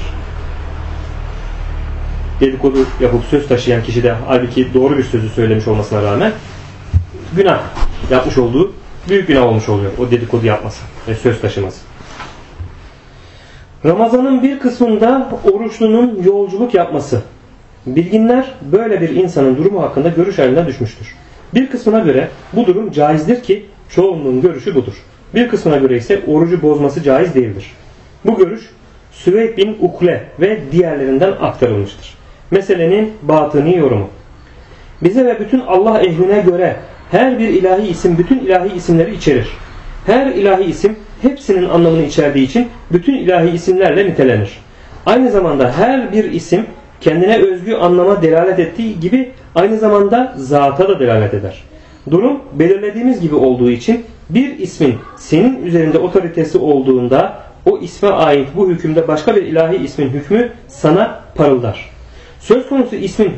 Dedikodu yapıp söz taşıyan kişi de halbuki doğru bir sözü söylemiş olmasına rağmen günah yapmış olduğu büyük günah olmuş oluyor. O dedikodu yapması ve söz taşıması. Ramazanın bir kısmında oruçlunun yolculuk yapması. Bilginler böyle bir insanın durumu hakkında görüş ayrılığına düşmüştür. Bir kısmına göre bu durum caizdir ki çoğunluğun görüşü budur. Bir kısmına göre ise orucu bozması caiz değildir. Bu görüş Süveyd bin Ukle ve diğerlerinden aktarılmıştır. Meselenin batını yorumu. Bize ve bütün Allah ehline göre her bir ilahi isim bütün ilahi isimleri içerir. Her ilahi isim hepsinin anlamını içerdiği için bütün ilahi isimlerle nitelenir. Aynı zamanda her bir isim kendine özgü anlama delalet ettiği gibi aynı zamanda zata da delalet eder. Durum belirlediğimiz gibi olduğu için bir ismin senin üzerinde otoritesi olduğunda o isme ait bu hükümde başka bir ilahi ismin hükmü sana parıldar. Söz konusu ismin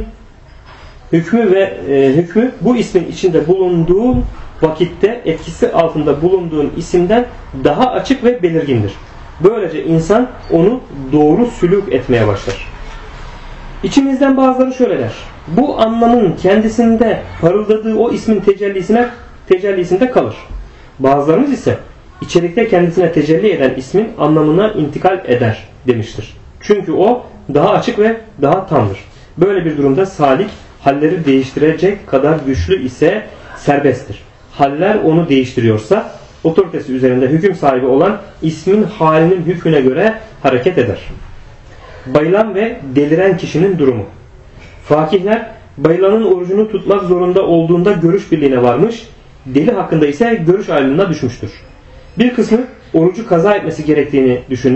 hükmü bu ismin içinde bulunduğun vakitte etkisi altında bulunduğun isimden daha açık ve belirgindir. Böylece insan onu doğru sülûk etmeye başlar. İçimizden bazıları şöyle der: bu anlamın kendisinde parıldadığı o ismin tecellisinde kalır. Bazılarımız ise içerikte kendisine tecelli eden ismin anlamına intikal eder demiştir. Çünkü o daha açık ve daha tamdır. Böyle bir durumda salik halleri değiştirecek kadar güçlü ise serbesttir. Haller onu değiştiriyorsa otoritesi üzerinde hüküm sahibi olan ismin halinin hükmüne göre hareket eder. Bayılan ve deliren kişinin durumu. Fakihler bayılanın orucunu tutmak zorunda olduğunda görüş birliğine varmış, deli hakkında ise görüş ayrılığına düşmüştür. Bir kısmı orucu kaza etmesi gerektiğini düşünmüş,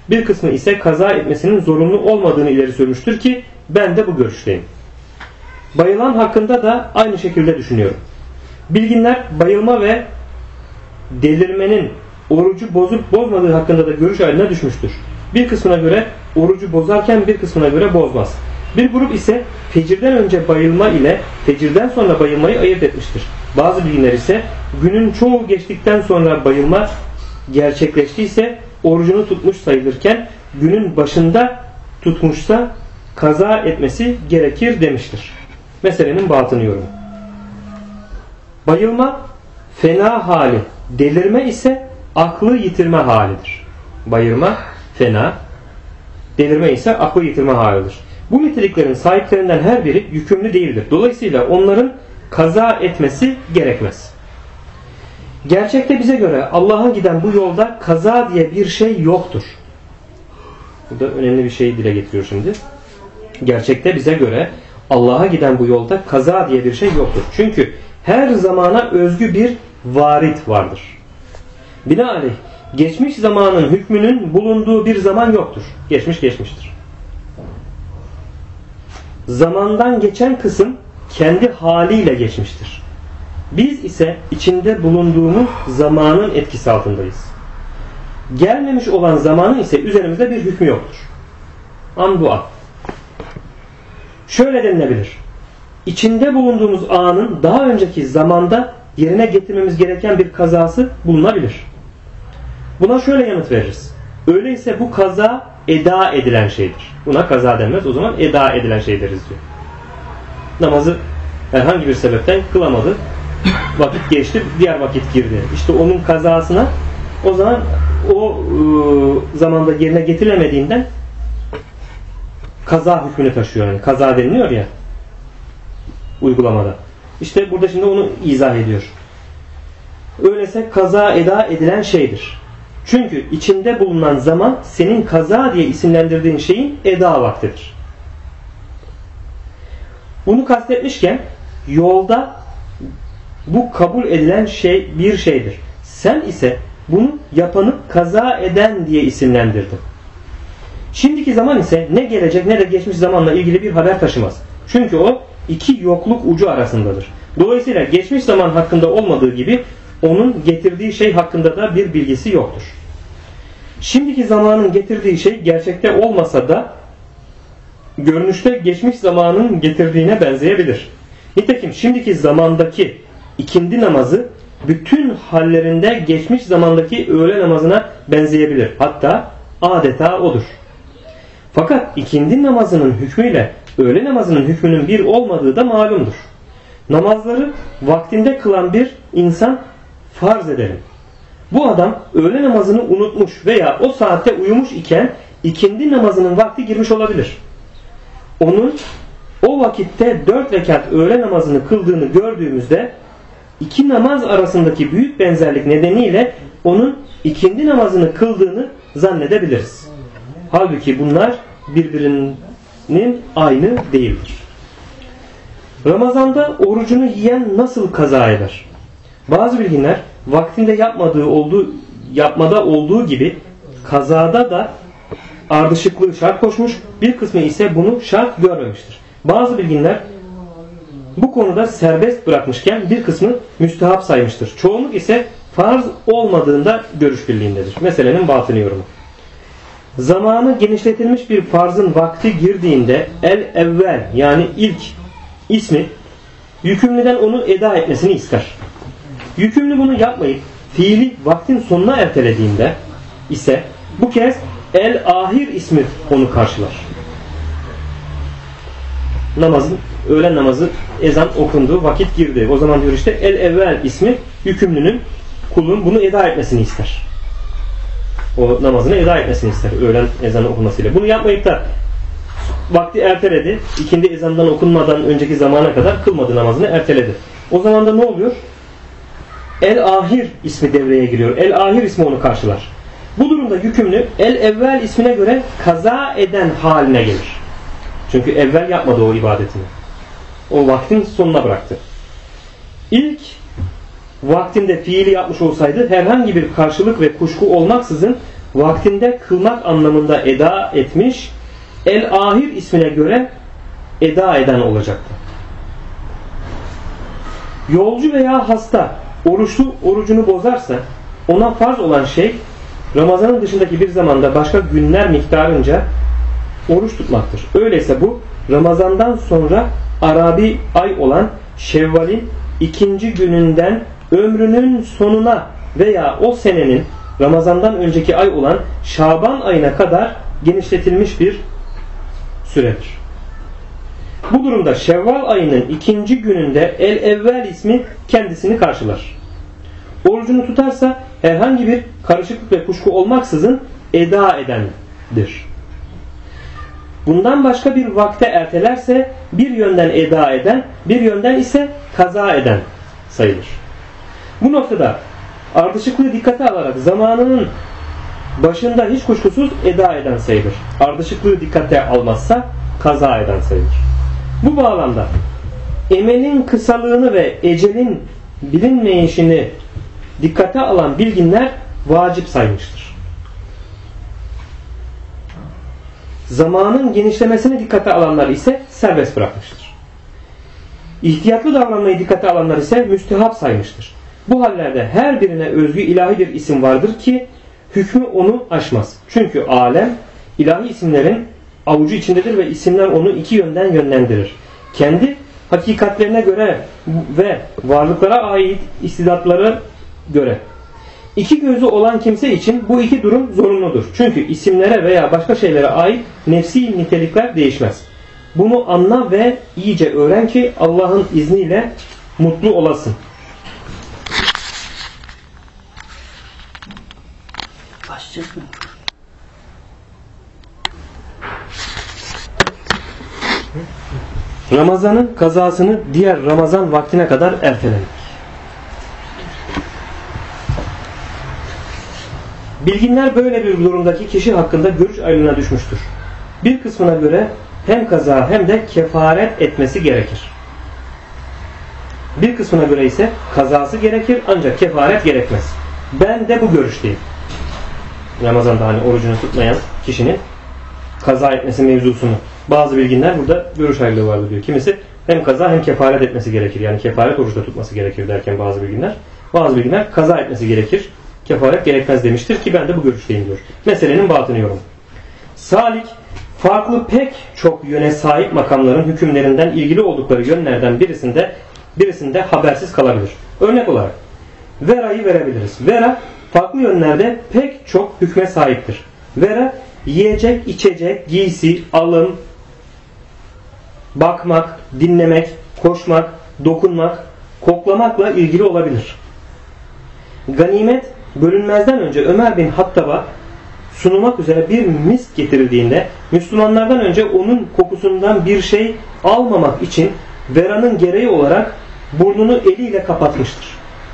Bir kısmı ise kaza etmesinin zorunlu olmadığını ileri sürmüştür ki ben de bu görüşteyim. Bayılan hakkında da aynı şekilde düşünüyorum. Bilginler bayılma ve delirmenin orucu bozup bozmadığı hakkında da görüş ayrılığına düşmüştür. Bir kısmına göre orucu bozarken bir kısmına göre bozmaz. Bir grup ise fecirden önce bayılma ile fecirden sonra bayılmayı ayırt etmiştir. Bazı bilginler ise günün çoğu geçtikten sonra bayılma gerçekleştiyse orucunu tutmuş sayılırken günün başında tutmuşsa kaza etmesi gerekir demiştir. Meselenin batını yorumu. Bayılma fena hali, delirme ise aklı yitirme halidir. Bayılma fena, delirme ise aklı yitirme halidir. Bu niteliklerin sahiplerinden her biri yükümlü değildir. Dolayısıyla onların kaza etmesi gerekmez. Gerçekte bize göre Allah'a giden bu yolda kaza diye bir şey yoktur. Bu da önemli bir şeyi dile getiriyor şimdi. Gerçekte bize göre Allah'a giden bu yolda kaza diye bir şey yoktur. Çünkü her zamana özgü bir varit vardır. Binaenaleyh geçmiş zamanın hükmünün bulunduğu bir zaman yoktur. Geçmiş geçmiştir. Zamandan geçen kısım kendi haliyle geçmiştir. Biz ise içinde bulunduğumuz zamanın etkisi altındayız. Gelmemiş olan zamanın ise üzerimizde bir hükmü yoktur. An bu an. Şöyle denilebilir. İçinde bulunduğumuz anın daha önceki zamanda yerine getirmemiz gereken bir kazası bulunabilir. Buna şöyle yanıt veririz. Öyleyse bu kaza eda edilen şeydir. Buna kaza denmez. O zaman eda edilen şey deriz diyor. Namazı herhangi bir sebepten kılamadı. Vakit geçti, diğer vakit girdi. İşte onun kazasına o zaman o zamanda yerine getirilemediğinden kaza hükmünü taşıyor. Yani kaza deniliyor ya uygulamada. İşte burada şimdi onu izah ediyor. Öyleyse kaza eda edilen şeydir. Çünkü içinde bulunan zaman senin kaza diye isimlendirdiğin şeyin eda vaktidir. Bunu kastetmişken yolda bu kabul edilen şey bir şeydir. Sen ise bunu yapanı kaza eden diye isimlendirdin. Şimdiki zaman ise ne gelecek ne de geçmiş zamanla ilgili bir haber taşımaz. Çünkü o iki yokluk ucu arasındadır. Dolayısıyla geçmiş zaman hakkında olmadığı gibi onun getirdiği şey hakkında da bir bilgisi yoktur. Şimdiki zamanın getirdiği şey gerçekte olmasa da görünüşte geçmiş zamanın getirdiğine benzeyebilir. Nitekim şimdiki zamandaki ikindi namazı bütün hallerinde geçmiş zamandaki öğle namazına benzeyebilir. Hatta adeta odur. Fakat ikindi namazının hükmüyle öğle namazının hükmünün bir olmadığı da malumdur. Namazları vaktinde kılan bir insan farz edelim. Bu adam öğle namazını unutmuş veya o saatte uyumuş iken ikindi namazının vakti girmiş olabilir. Onun o vakitte 4 rekat öğle namazını kıldığını gördüğümüzde iki namaz arasındaki büyük benzerlik nedeniyle onun ikindi namazını kıldığını zannedebiliriz. Halbuki bunlar birbirinin aynı değildir. Ramazanda orucunu yiyen nasıl kaza eder? Bazı bilginler vaktinde yapmada olduğu gibi kazada da ardışıklığı şart koşmuş, bir kısmı ise bunu şart görmemiştir. Bazı bilginler bu konuda serbest bırakmışken bir kısmı müstehap saymıştır. Çoğunluk ise farz olmadığında görüş birliğindedir. Meselenin batını yorumu. Zamanı genişletilmiş bir farzın vakti girdiğinde el-evvel yani ilk ismi yükümlüden onu eda etmesini ister. Yükümlü bunu yapmayıp fiili vaktin sonuna ertelediğinde ise bu kez el-ahir ismi onu karşılar. Öğlen namazı ezan okundu, vakit girdi. O zaman diyor işte el-evvel ismi yükümlünün, kulun bunu eda etmesini ister. O namazını eda etmesini ister öğlen ezanı okunmasıyla. Bunu yapmayıp da vakti erteledi. İkindi ezandan okunmadan önceki zamana kadar kılmadı, namazını erteledi. O zaman da ne oluyor? El-ahir ismi devreye giriyor. El-ahir ismi onu karşılar. Bu durumda yükümlü el-evvel ismine göre kaza eden haline gelir. Çünkü evvel yapmadı o ibadetini. O vaktin sonuna bıraktı. İlk vaktinde fiili yapmış olsaydı herhangi bir karşılık ve kuşku olmaksızın vaktinde kılmak anlamında eda etmiş, el-ahir ismine göre eda eden olacaktı. Yolcu veya hasta oruçlu orucunu bozarsa ona farz olan şey Ramazan'ın dışındaki bir zamanda başka günler miktarınca oruç tutmaktır. Öyleyse bu Ramazan'dan sonra Arabi ay olan Şevval'in 2. gününden ömrünün sonuna veya o senenin Ramazan'dan önceki ay olan Şaban ayına kadar genişletilmiş bir süredir. Bu durumda Şevval ayının 2. gününde el-evvel ismi kendisini karşılar. Orucunu tutarsa herhangi bir karışıklık ve kuşku olmaksızın eda edendir. Bundan başka bir vakte ertelerse bir yönden eda eden, bir yönden ise kaza eden sayılır. Bu noktada ardışıklığı dikkate alarak zamanının başında hiç kuşkusuz eda eden sayılır. Ardışıklığı dikkate almazsa kaza eden sayılır. Bu bağlamda emelin kısalığını ve ecelin bilinmeyişini dikkate alan bilginler vacip saymıştır. Zamanın genişlemesini dikkate alanlar ise serbest bırakmıştır. İhtiyatlı davranmayı dikkate alanlar ise müstehap saymıştır. Bu hallerde her birine özgü ilahi bir isim vardır ki hükmü onu aşmaz. Çünkü alem ilahi isimlerin avucu içindedir ve isimler onu iki yönden yönlendirir. Kendi hakikatlerine göre ve varlıklara ait istidatlara göre. İki gözü olan kimse için bu iki durum zorunludur. Çünkü isimlere veya başka şeylere ait nefsi nitelikler değişmez. Bunu anla ve iyice öğren ki Allah'ın izniyle mutlu olasın. Başlayacak mı? Ramazan'ın kazasını diğer Ramazan vaktine kadar ertelemek. Bilginler böyle bir durumdaki kişi hakkında görüş ayrılığına düşmüştür. Bir kısmına göre hem kaza hem de kefaret etmesi gerekir. Bir kısmına göre ise kazası gerekir ancak kefaret gerekmez. Ben de bu görüşteyim. Ramazan'da hani orucunu tutmayan kişinin kaza etmesi mevzusunu. Bazı bilginler burada görüş ayrılığı vardır diyor. Kimisi hem kaza hem kefaret etmesi gerekir. Yani kefaret oruçta tutması gerekir derken bazı bilginler. Bazı bilginler kaza etmesi gerekir. Kefaret gerekmez demiştir ki ben de bu görüşteyim diyor. Meselenin batını yorum. Salik farklı pek çok yöne sahip makamların hükümlerinden ilgili oldukları yönlerden birisinde habersiz kalabilir. Örnek olarak verayı verebiliriz. Vera farklı yönlerde pek çok hükme sahiptir. Vera yiyecek, içecek, giysi, alım, bakmak, dinlemek, koşmak, dokunmak, koklamakla ilgili olabilir. Ganimet bölünmezden önce Ömer bin Hattab'a sunulmak üzere bir misk getirildiğinde Müslümanlardan önce onun kokusundan bir şey almamak için veranın gereği olarak burnunu eliyle kapatmıştır.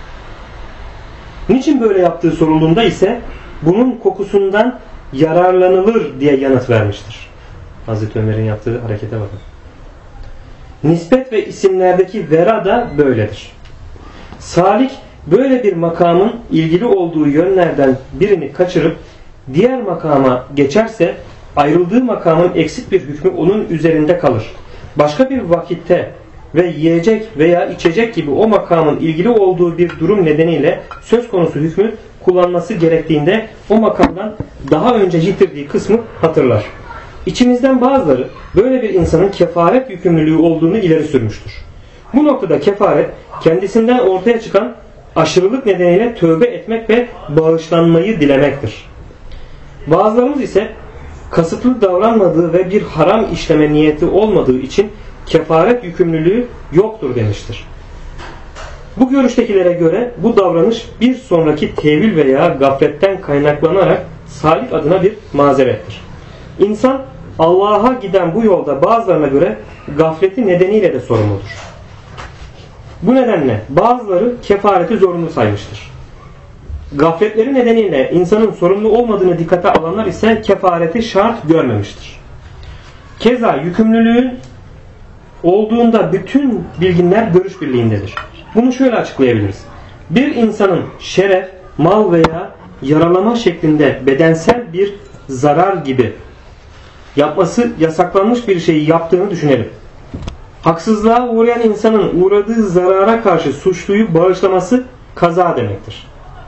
Niçin böyle yaptığı sorulduğunda ise bunun kokusundan yararlanılır diye yanıt vermiştir. Hazreti Ömer'in yaptığı harekete bakın. Nispet ve isimlerdeki vera da böyledir. Salik böyle bir makamın ilgili olduğu yönlerden birini kaçırıp diğer makama geçerse ayrıldığı makamın eksik bir hükmü onun üzerinde kalır. Başka bir vakitte ve yiyecek veya içecek gibi o makamın ilgili olduğu bir durum nedeniyle söz konusu hükmü kullanması gerektiğinde o makamdan daha önce yitirdiği kısmı hatırlar. İçimizden bazıları böyle bir insanın kefaret yükümlülüğü olduğunu ileri sürmüştür. Bu noktada kefaret kendisinden ortaya çıkan aşırılık nedeniyle tövbe etmek ve bağışlanmayı dilemektir. Bazılarımız ise kasıtlı davranmadığı ve bir haram işleme niyeti olmadığı için kefaret yükümlülüğü yoktur demiştir. Bu görüştekilere göre bu davranış bir sonraki tevil veya gafletten kaynaklanarak salik adına bir mazerettir. İnsan Allah'a giden bu yolda bazılarına göre gafleti nedeniyle de sorumludur. Bu nedenle bazıları kefareti zorunlu saymıştır. Gafletleri nedeniyle insanın sorumlu olmadığını dikkate alanlar ise kefareti şart görmemiştir. Keza yükümlülüğün olduğunda bütün bilginler görüş birliğindedir. Bunu şöyle açıklayabiliriz. Bir insanın şeref, mal veya yaralama şeklinde bedensel bir zarar gibi yapması yasaklanmış bir şeyi yaptığını düşünelim. Haksızlığa uğrayan insanın uğradığı zarara karşı suçluyu bağışlaması kaza demektir.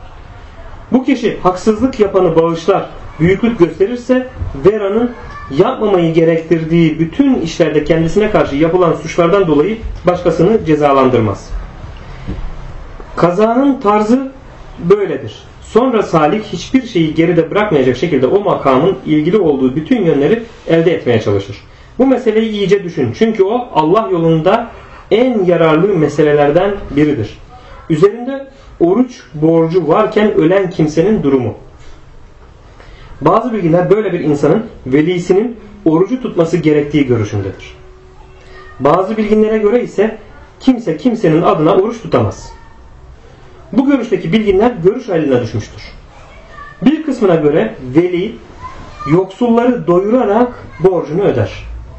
Bu kişi haksızlık yapanı bağışlar, büyüklük gösterirse veranın yapmamayı gerektirdiği bütün işlerde kendisine karşı yapılan suçlardan dolayı başkasını cezalandırmaz. Kazanın tarzı böyledir. Sonra salik hiçbir şeyi geride bırakmayacak şekilde o makamın ilgili olduğu bütün yönleri elde etmeye çalışır. Bu meseleyi iyice düşün. Çünkü o Allah yolunda en yararlı meselelerden biridir. Üzerinde oruç borcu varken ölen kimsenin durumu. Bazı bilgiler böyle bir insanın velisinin orucu tutması gerektiği görüşündedir. Bazı bilginlere göre ise kimse kimsenin adına oruç tutamaz. Bu görüşteki bilginler görüş ayrılığına düşmüştür. Bir kısmına göre veli yoksulları doyurarak borcunu öder.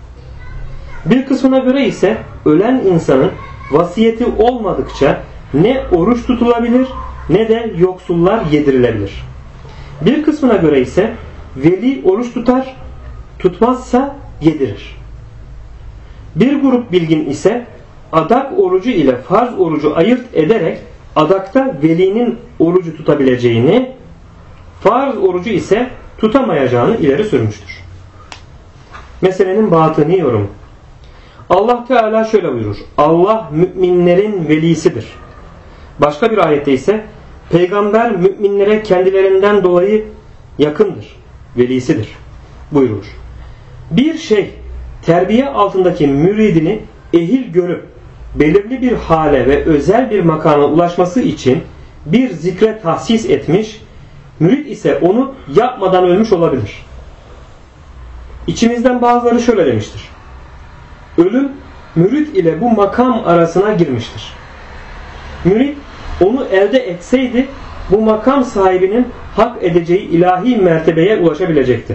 Bir kısmına göre ise ölen insanın vasiyeti olmadıkça ne oruç tutulabilir ne de yoksullar yedirilebilir. Bir kısmına göre ise veli oruç tutar, tutmazsa yedirir. Bir grup bilgin ise adak orucu ile farz orucu ayırt ederek adakta velinin orucu tutabileceğini, farz orucu ise tutamayacağını ileri sürmüştür. Meselenin batıni yorumu. Allah Teala şöyle buyurur. Allah müminlerin velisidir. Başka bir ayette ise peygamber müminlere kendilerinden dolayı yakındır, velisidir buyurulur. Bir şey terbiye altındaki müridini ehil görüp belirli bir hale ve özel bir makama ulaşması için bir zikre tahsis etmiş, mürid ise onu yapmadan ölmüş olabilir. İçimizden bazıları şöyle demiştir. Ölüm mürid ile bu makam arasına girmiştir. Mürid onu elde etseydi bu makam sahibinin hak edeceği ilahi mertebeye ulaşabilecekti.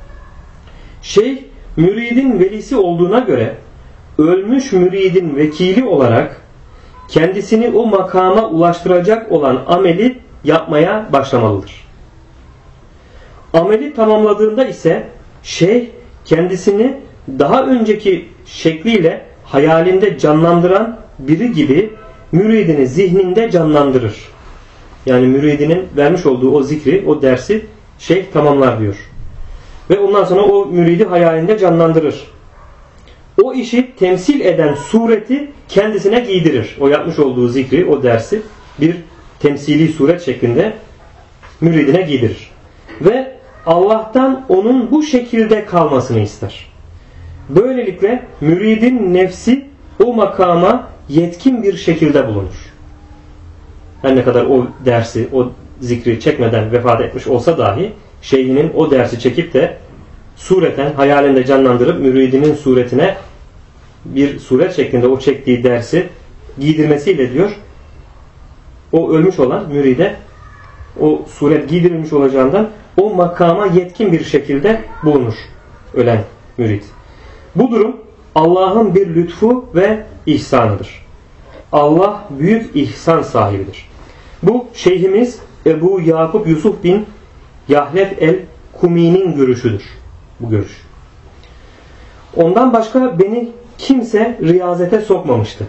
Şeyh müridin velisi olduğuna göre ölmüş müridin vekili olarak kendisini o makama ulaştıracak olan ameli yapmaya başlamalıdır. Ameli tamamladığında ise şeyh kendisini daha önceki şekliyle hayalinde canlandıran biri gibi müridini zihninde canlandırır. Yani müridinin vermiş olduğu o zikri, o dersi şeyh tamamlar diyor. Ve ondan sonra o müridi hayalinde canlandırır. O işi temsil eden sureti kendisine giydirir. O yapmış olduğu zikri, o dersi bir temsili suret şeklinde müridine giydirir. Ve Allah'tan onun bu şekilde kalmasını ister. Böylelikle müridin nefsi o makama yetkin bir şekilde bulunur. Her ne kadar o dersi, o zikri çekmeden vefat etmiş olsa dahi şeyhinin o dersi çekip de sureten, hayalinde canlandırıp müridinin suretine bir suret şeklinde o çektiği dersi giydirmesiyle diyor, o ölmüş olan müride o suret giydirilmiş olacağından o makama yetkin bir şekilde bulunur ölen mürid. Bu durum Allah'ın bir lütfu ve ihsanıdır. Allah büyük ihsan sahibidir. Bu şeyhimiz Ebu Yakup Yusuf bin Yahlef el-Kumi'nin görüşüdür. Bu görüş. Ondan başka beni kimse riyazete sokmamıştı.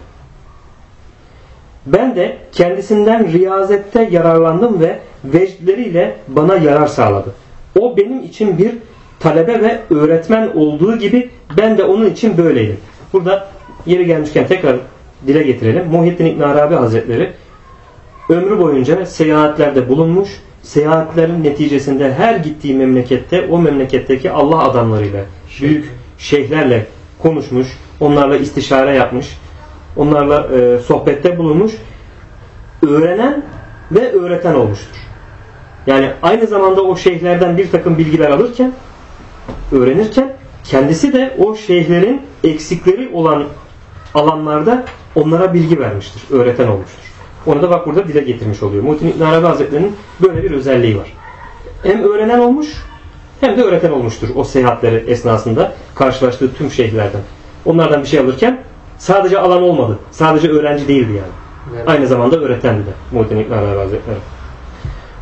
Ben de kendisinden riyazette yararlandım ve vecdleriyle bana yarar sağladı. O benim için bir talebe ve öğretmen olduğu gibi ben de onun için böyleydim. Burada yeri gelmişken tekrar dile getirelim. Muhyiddin İbn Arabi Hazretleri ömrü boyunca seyahatlerde bulunmuş. Seyahatlerin neticesinde her gittiği memlekette o memleketteki Allah adamlarıyla, büyük şeyhlerle konuşmuş, onlarla istişare yapmış, onlarla sohbette bulunmuş, öğrenen ve öğreten olmuştur. Yani aynı zamanda o şeyhlerden bir takım bilgiler alırken, öğrenirken kendisi de o şeyhlerin eksikleri olan alanlarda onlara bilgi vermiştir, öğreten olmuştur. Onu da bak burada dile getirmiş oluyor. Muhyiddin İbn Arabi Hazretleri'nin böyle bir özelliği var. Hem öğrenen olmuş hem de öğreten olmuştur o seyahatleri esnasında karşılaştığı tüm şeyhlerden. Onlardan bir şey alırken sadece alan olmadı. Sadece öğrenci değildi yani. Evet. Aynı zamanda öğretendi de Muhyiddin İbn Arabi Hazretleri.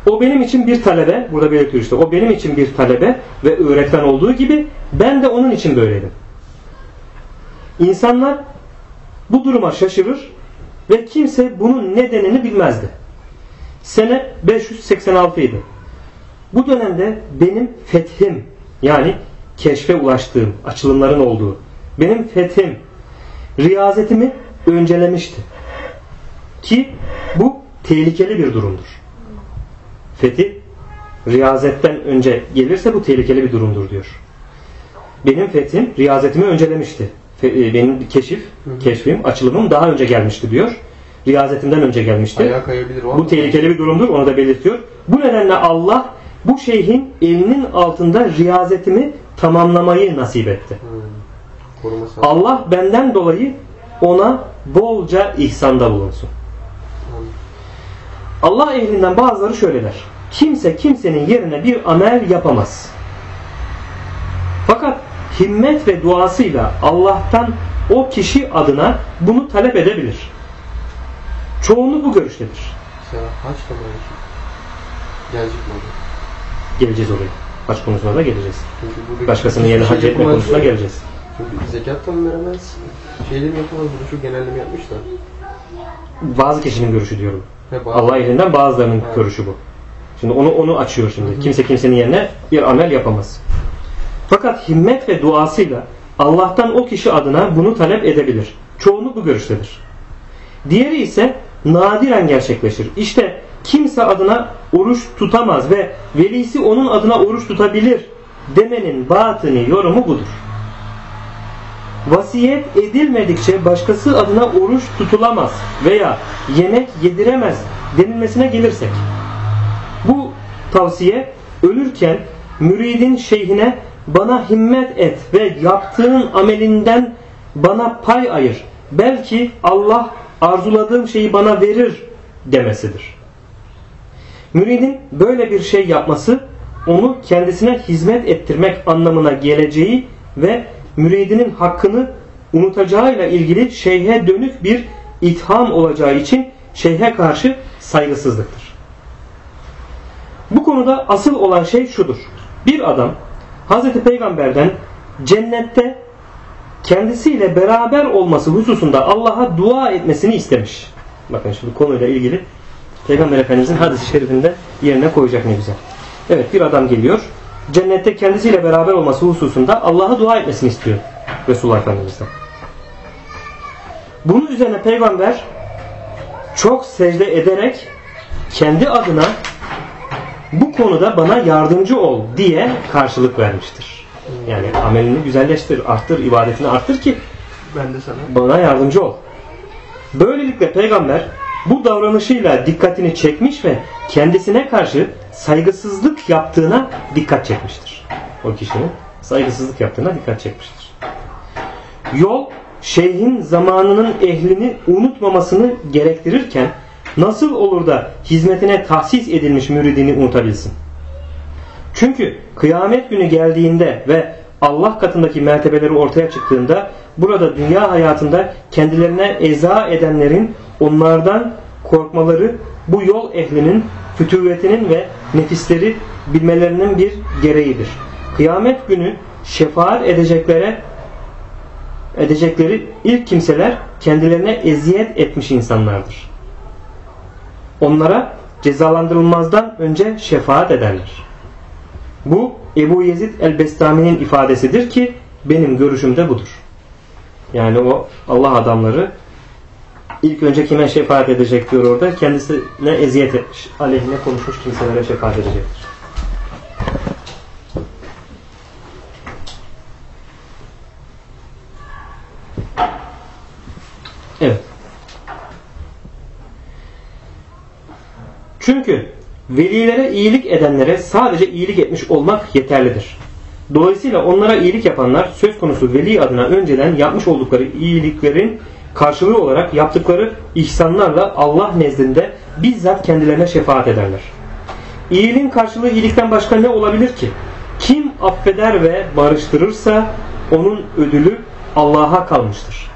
O benim için bir talebe, burada belirtiyor işte, o benim için bir talebe ve öğretmen olduğu gibi ben de onun için böyleydim. İnsanlar bu duruma şaşırır ve kimse bunun nedenini bilmezdi. Sene 586 idi. Bu dönemde benim fethim, yani keşfe ulaştığım, açılımların olduğu, benim fethim, riyazetimi öncelemişti. Ki bu tehlikeli bir durumdur. Fethi, riyazetten önce gelirse bu tehlikeli bir durumdur diyor. Benim fethim, riyazetimi öncelemişti. Benim keşfim, açılımım daha önce gelmişti diyor. Riyazetimden önce gelmişti. Ayağa kayabilir o. Bu tehlikeli bir durumdur, onu da belirtiyor. Bu nedenle Allah bu şeyhin elinin altında riyazetimi tamamlamayı nasip etti. Allah benden dolayı ona bolca ihsanda bulunsun. Allah ehlinden bazıları şöyle der: kimse kimsenin yerine bir amel yapamaz. Fakat himmet ve duasıyla Allah'tan o kişi adına bunu talep edebilir. Çoğunluk bu görüştedir. Mesela haç da böyle gelecek mi orada? Geleceğiz oraya. Hac konusuna da geleceğiz. Çünkü Başkasının yerine hac etme konusuna geleceğiz. Çünkü zekat da mı veremez? Şeyle mi yapamaz? Bunu şu genelleme yapmışlar. Bazı kişinin görüşü diyorum. Bazı. Allah elinden bazılarının görüşü bu. Şimdi onu açıyor şimdi. Hı-hı. Kimse kimsenin yerine bir amel yapamaz. Fakat himmet ve duasıyla Allah'tan o kişi adına bunu talep edebilir. Çoğunluk bu görüştedir. Diğeri ise nadiren gerçekleşir. İşte kimse adına oruç tutamaz ve velisi onun adına oruç tutabilir demenin batini yorumu budur. Vasiyet edilmedikçe başkası adına oruç tutulamaz veya yemek yediremez denilmesine gelirsek, bu tavsiye ölürken müridin şeyhine bana himmet et ve yaptığın amelinden bana pay ayır, belki Allah arzuladığım şeyi bana verir demesidir. Müridin böyle bir şey yapması onu kendisine hizmet ettirmek anlamına geleceği ve müridinin hakkını unutacağıyla ilgili şeyhe dönük bir itham olacağı için şeyhe karşı saygısızlıktır. Bu konuda asıl olan şey şudur: bir adam Hazreti Peygamber'den cennette kendisiyle beraber olması hususunda Allah'a dua etmesini istemiş. Bakın şimdi konuyla ilgili Peygamber Efendimizin hadis-i şerifinde yerine koyacak ne güzel. Evet, bir adam geliyor, cennette kendisiyle beraber olması hususunda Allah'a dua etmesini istiyor Resulullah Efendimiz'den. Bunun üzerine Peygamber çok secde ederek kendi adına bu konuda bana yardımcı ol diye karşılık vermiştir. Yani amelini güzelleştir, arttır, ibadetini arttır ki ben de sana bana yardımcı ol. Böylelikle Peygamber bu davranışıyla dikkatini çekmiş ve kendisine karşı saygısızlık yaptığına dikkat çekmiştir. O kişinin saygısızlık yaptığına dikkat çekmiştir. Yol, şeyhin zamanının ehlini unutmamasını gerektirirken nasıl olur da hizmetine tahsis edilmiş müridini unutabilsin? Çünkü kıyamet günü geldiğinde ve Allah katındaki mertebeleri ortaya çıktığında burada dünya hayatında kendilerine eza edenlerin onlardan korkmaları bu yol ehlinin fütüvetinin ve nefisleri bilmelerinin bir gereğidir. Kıyamet günü şefaat edecekleri ilk kimseler kendilerine eziyet etmiş insanlardır. Onlara cezalandırılmazdan önce şefaat ederler. Bu Ebu Yezid el-Bestami'nin ifadesidir ki benim görüşüm de budur. Yani o Allah adamları ilk önce kime şefaat edecek diyor orada? Kendisine eziyet etmiş, aleyhine konuşmuş kimselere şefaat edecektir. Evet. Çünkü velilere iyilik edenlere sadece iyilik etmiş olmak yeterlidir. Dolayısıyla onlara iyilik yapanlar söz konusu veli adına önceden yapmış oldukları iyiliklerin karşılığı olarak yaptıkları ihsanlarla Allah nezdinde bizzat kendilerine şefaat ederler. İyiliğin karşılığı iyilikten başka ne olabilir ki? Kim affeder ve barıştırırsa onun ödülü Allah'a kalmıştır.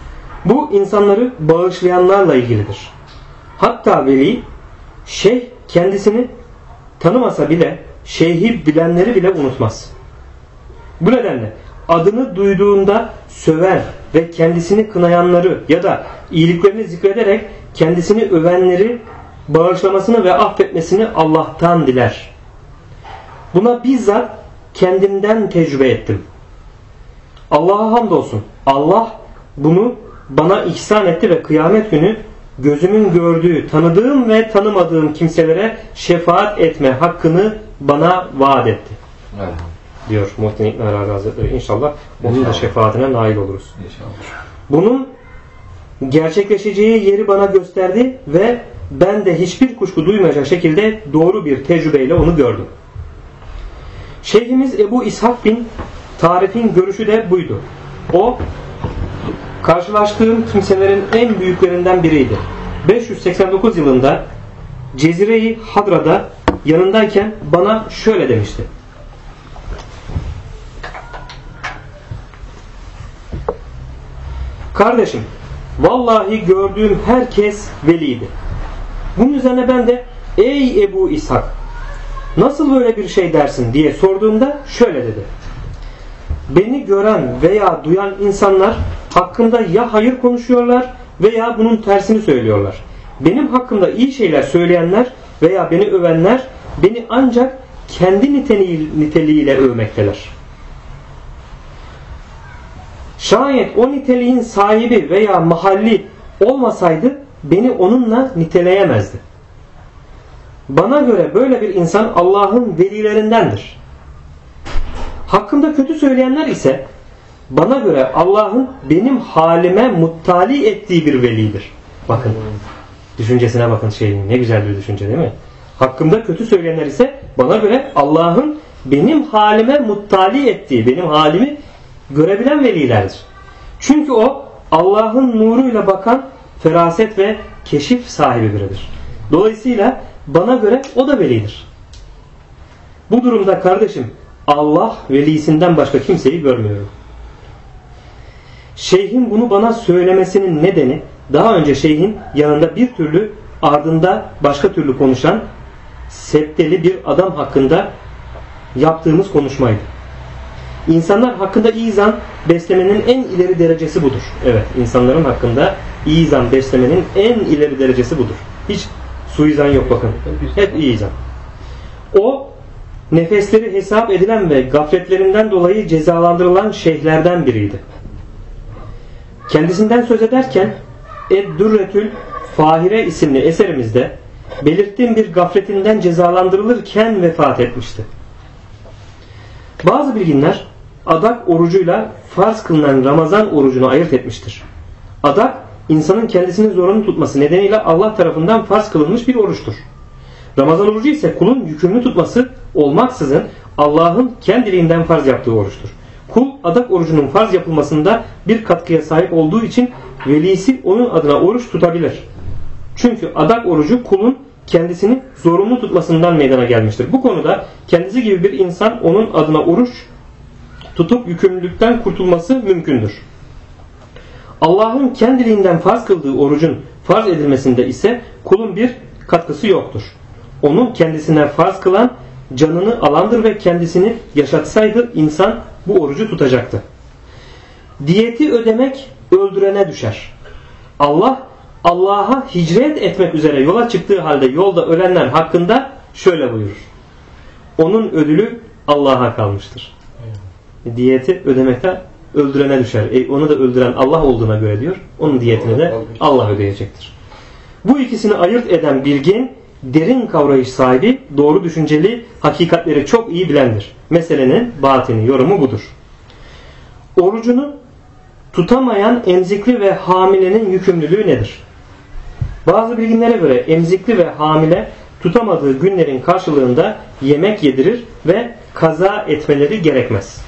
Bu insanları bağışlayanlarla ilgilidir. Hatta veli şeyh kendisini tanımasa bile şeyhi bilenleri bile unutmaz. Bu nedenle adını duyduğunda söver ve kendisini kınayanları ya da iyiliklerini zikrederek kendisini övenleri bağışlamasını ve affetmesini Allah'tan diler. Buna bizzat kendimden tecrübe ettim. Allah'a hamdolsun. Allah bunu bana ihsan etti ve kıyamet günü gözümün gördüğü, tanıdığım ve tanımadığım kimselere şefaat etme hakkını bana vaat etti. Evet. Diyor Muhittin İbn Arabi Hazretleri. İnşallah onun da şefaatine nail oluruz. İnşallah. Bunun gerçekleşeceği yeri bana gösterdi ve ben de hiçbir kuşku duymayacak şekilde doğru bir tecrübeyle onu gördüm. Şeyhimiz Ebu İshak bin Tarif'in görüşü de buydu. O, karşılaştığım kimselerin en büyüklerinden biriydi. 589 yılında Cezire-i Hadra'da yanındayken bana şöyle demişti. Kardeşim, vallahi gördüğüm herkes veliydi. Bunun üzerine ben de ey Ebu İshak, nasıl böyle bir şey dersin diye sorduğumda şöyle dedi. Beni gören veya duyan insanlar hakkında ya hayır konuşuyorlar veya bunun tersini söylüyorlar. Benim hakkımda iyi şeyler söyleyenler veya beni övenler beni ancak kendi niteliğiyle övmekteler. Şayet o niteliğin sahibi veya mahalli olmasaydı beni onunla niteleyemezdi. Bana göre böyle bir insan Allah'ın velilerindendir. Hakkımda kötü söyleyenler ise bana göre Allah'ın benim halime muttali ettiği bir velidir. Bakın. Düşüncesine bakın şeyin. Ne güzel bir düşünce değil mi? Hakkımda kötü söyleyenler ise bana göre Allah'ın benim halime muttali ettiği, benim halimi görebilen velilerdir. Çünkü o Allah'ın nuruyla bakan feraset ve keşif sahibi biridir. Dolayısıyla bana göre o da velidir. Bu durumda kardeşim Allah velisinden başka kimseyi görmüyorum. Şeyhin bunu bana söylemesinin nedeni daha önce şeyhin yanında bir türlü ardında başka türlü konuşan septeli bir adam hakkında yaptığımız konuşmaydı. İnsanlar hakkında iyi zan beslemenin en ileri derecesi budur. Evet, insanların hakkında iyi zan beslemenin en ileri derecesi budur. Hiç suizan yok bakın. Hep iyi zan. O nefesleri hesap edilen ve gafletlerinden dolayı cezalandırılan şeyhlerden biriydi. Kendisinden söz ederken Ed-Durretül Fahire isimli eserimizde belirttiğim bir gafletinden cezalandırılırken vefat etmişti. Bazı bilginler adak orucuyla farz kılınan Ramazan orucunu ayırt etmiştir. Adak insanın kendisini zorunlu tutması nedeniyle Allah tarafından farz kılınmış bir oruçtur. Ramazan orucu ise kulun yükümlü tutması olmaksızın Allah'ın kendiliğinden farz yaptığı oruçtur. Kul adak orucunun farz yapılmasında bir katkıya sahip olduğu için velisi onun adına oruç tutabilir. Çünkü adak orucu kulun kendisini zorunlu tutmasından meydana gelmiştir. Bu konuda kendisi gibi bir insan onun adına oruç tutup yükümlülükten kurtulması mümkündür. Allah'ın kendiliğinden farz kıldığı orucun farz edilmesinde ise kulun bir katkısı yoktur. Onun kendisine farz kılan canını alandır ve kendisini yaşatsaydı insan bu orucu tutacaktı. Diyeti ödemek öldürene düşer. Allah Allah'a hicret etmek üzere yola çıktığı halde yolda ölenler hakkında şöyle buyurur. Onun ödülü Allah'a kalmıştır. Diyeti ödemekte öldürene düşer. Onu da öldüren Allah olduğuna göre diyor. Onun diyetini de Allah ödeyecektir. Bu ikisini ayırt eden bilgin, derin kavrayış sahibi, doğru düşünceli, hakikatleri çok iyi bilendir. Meselenin batini, yorumu budur. Orucunu tutamayan emzikli ve hamilenin yükümlülüğü nedir? Bazı bilginlere göre emzikli ve hamile tutamadığı günlerin karşılığında yemek yedirir ve kaza etmeleri gerekmez.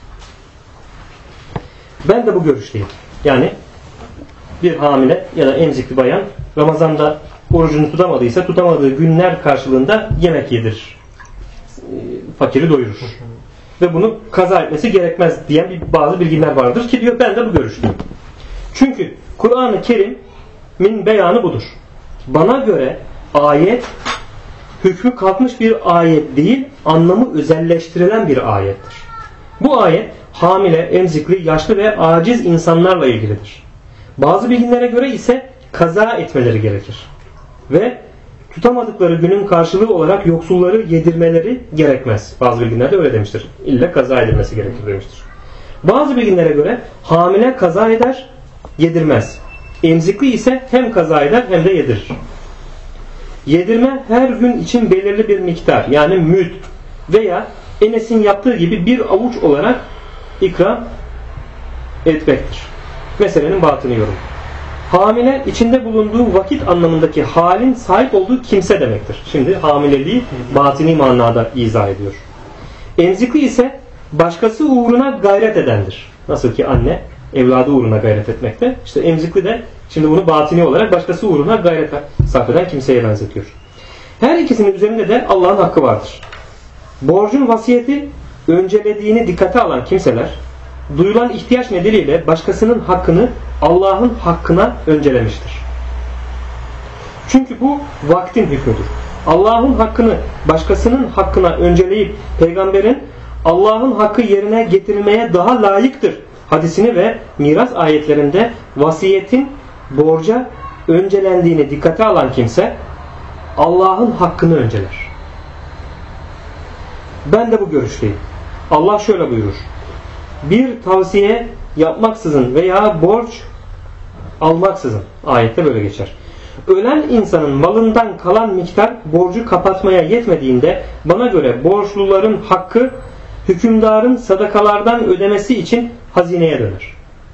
Ben de bu görüşteyim. Yani bir hamile ya da emzikli bayan Ramazan'da orucunu tutamadıysa tutamadığı günler karşılığında yemek yedirir. Fakiri doyurur. Ve bunu kaza etmesi gerekmez diyen bazı bilginler vardır ki diyor ben de bu görüşteyim. Çünkü Kur'an-ı Kerim'in beyanı budur. Bana göre ayet hükmü kalkmış bir ayet değil, anlamı özelleştirilen bir ayettir. Bu ayet hamile, emzikli, yaşlı ve aciz insanlarla ilgilidir. Bazı bilginlere göre ise kaza etmeleri gerekir. Ve tutamadıkları günün karşılığı olarak yoksulları yedirmeleri gerekmez. Bazı bilginler de öyle demiştir. İlla kaza edilmesi gerekir demiştir. Bazı bilginlere göre hamile kaza eder, yedirmez. Emzikli ise hem kaza eder hem de yedirir. Yedirme her gün için belirli bir miktar, yani müd veya Enes'in yaptığı gibi bir avuç olarak ikram etmektir. Meselenin batını yorum. Hamile içinde bulunduğu vakit anlamındaki halin sahip olduğu kimse demektir. Şimdi hamileliği batini manada izah ediyor. Emzikli ise başkası uğruna gayret edendir. Nasıl ki anne evladı uğruna gayret etmekte. İşte emzikli de şimdi bunu batini olarak başkası uğruna gayret sarf eden kimseye benzetiyor. Her ikisinin üzerinde de Allah'ın hakkı vardır. Borcun vasiyeti öncelediğini dikkate alan kimseler duyulan ihtiyaç nedeniyle başkasının hakkını Allah'ın hakkına öncelemiştir. Çünkü bu vaktin hükmüdür. Allah'ın hakkını başkasının hakkına önceleyip peygamberin Allah'ın hakkı yerine getirilmeye daha layıktır hadisini ve miras ayetlerinde vasiyetin borca öncelendiğini dikkate alan kimse Allah'ın hakkını önceler. Ben de bu görüşteyim. Allah şöyle buyurur. Bir tavsiye yapmaksızın veya borç almaksızın, ayette böyle geçer. Ölen insanın malından kalan miktar borcu kapatmaya yetmediğinde bana göre borçluların hakkı hükümdarın sadakalardan ödemesi için hazineye döner.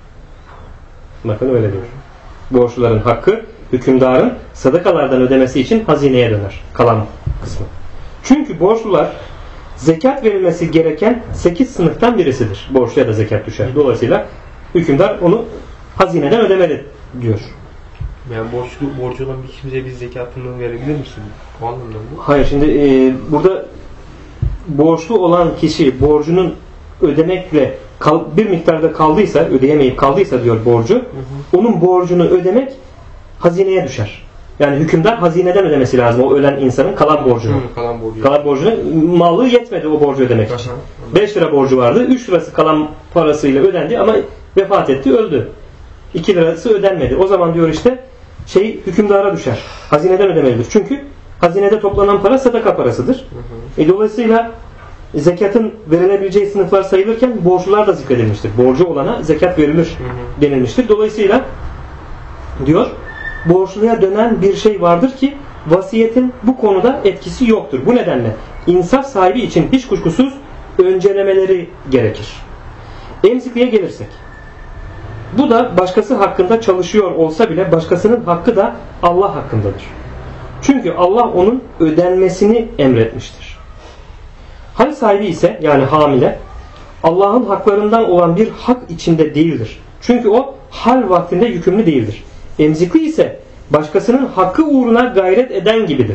Bakın öyle diyor. Borçluların hakkı hükümdarın sadakalardan ödemesi için hazineye döner. Kalan kısmı. Çünkü borçlular zekat verilmesi gereken 8 sınıftan birisidir. Borçluya da zekat düşer. Dolayısıyla hükümdar onu hazineden ödemeli diyor. Yani borcu olan bir kimseye biz zekatını verebilir misin? O anlamda mı? Hayır, şimdi burada borçlu olan kişi borcunun ödemekle bir miktarda kaldıysa, ödeyemeyip kaldıysa diyor borcu, onun borcunu ödemek hazineye düşer. Yani hükümdar hazineden ödemesi lazım o ölen insanın kalan borcunu. Kalan borcunu, malı yetmedi o borcu ödemek için. 5 lira borcu vardı, 3 lirası kalan parasıyla ödendi ama vefat etti, öldü. 2 lirası ödenmedi. O zaman diyor işte hükümdara düşer. Hazineden ödemelidir. Çünkü hazinede toplanan para sadaka parasıdır. Dolayısıyla zekatın verilebileceği sınıflar sayılırken borçlular da zikredilmiştir. Borcu olana zekat verilir denilmiştir. Dolayısıyla diyor borçluya dönen bir şey vardır ki vasiyetin bu konuda etkisi yoktur. Bu nedenle insaf sahibi için hiç kuşkusuz öncelemeleri gerekir. Emzikliğe gelirsek. Bu da başkası hakkında çalışıyor olsa bile başkasının hakkı da Allah hakkındadır. Çünkü Allah onun ödenmesini emretmiştir. Hal sahibi ise yani hamile Allah'ın haklarından olan bir hak içinde değildir. Çünkü o hal vaktinde yükümlü değildir. Emzikli ise başkasının hakkı uğruna gayret eden gibidir.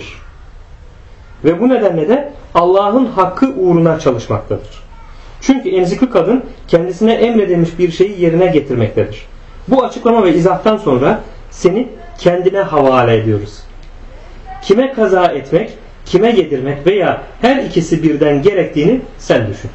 Ve bu nedenle de Allah'ın hakkı uğruna çalışmaktadır. Çünkü emzikli kadın kendisine emredilmiş bir şeyi yerine getirmektedir. Bu açıklama ve izahtan sonra seni kendine havale ediyoruz. Kime kaza etmek, kime yedirmek veya her ikisi birden gerektiğini sen düşün.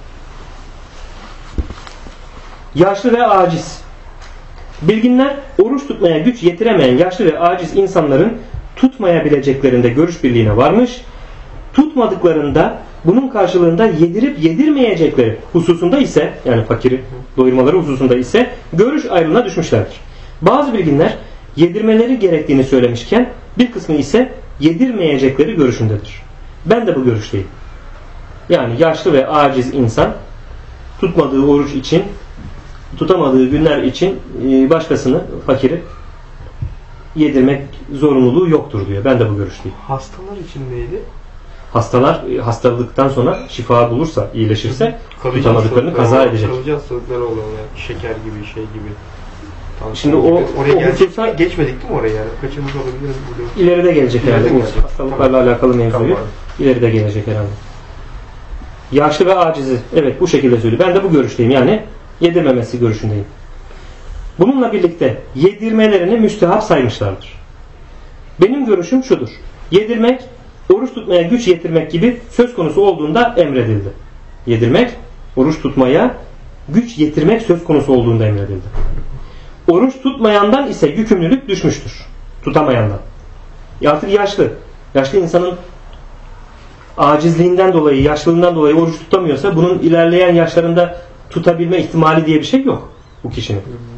Yaşlı ve aciz. Bilginler oruç tutmaya güç yetiremeyen yaşlı ve aciz insanların tutmayabileceklerinde görüş birliğine varmış. Tutmadıklarında bunun karşılığında yedirip yedirmeyecekleri hususunda ise yani fakiri doyurmaları hususunda ise görüş ayrılığına düşmüşlerdir. Bazı bilginler yedirmeleri gerektiğini söylemişken bir kısmı ise yedirmeyecekleri görüşündedir. Ben de bu görüşteyim. Yani yaşlı ve aciz insan tutmadığı oruç için, tutamadığı günler için başkasını, fakiri yedirmek zorunluluğu yoktur diyor. Ben de bu görüşteyim. Hastalar için neydi? Hastalar hastalıktan sonra şifa bulursa, iyileşirse tutamadıklarını kaza edecek. Kalıcı hastalıkları olan yani şeker gibi, şey gibi. Şimdi oraya geçmedik değil mi oraya yani? Kaçırmış olabiliriz burada. İleride gelecek herhalde. Hastalıklarla alakalı mevzuyu. İleride gelecek herhalde. Yaşlı ve acizi. Evet, bu şekilde söylüyor. Ben de bu görüşteyim. Yani yedirmemesi görüşündeyim. Bununla birlikte yedirmelerini müstehap saymışlardır. Benim görüşüm şudur. Yedirmek oruç tutmaya güç yetirmek gibi söz konusu olduğunda emredildi. Yedirmek, oruç tutmaya güç yetirmek söz konusu olduğunda emredildi. Oruç tutmayandan ise yükümlülük düşmüştür. Tutamayandan. Artık yaşlı. Yaşlı insanın acizliğinden dolayı, yaşlılığından dolayı oruç tutamıyorsa bunun ilerleyen yaşlarında tutabilme ihtimali diye bir şey yok bu kişinin.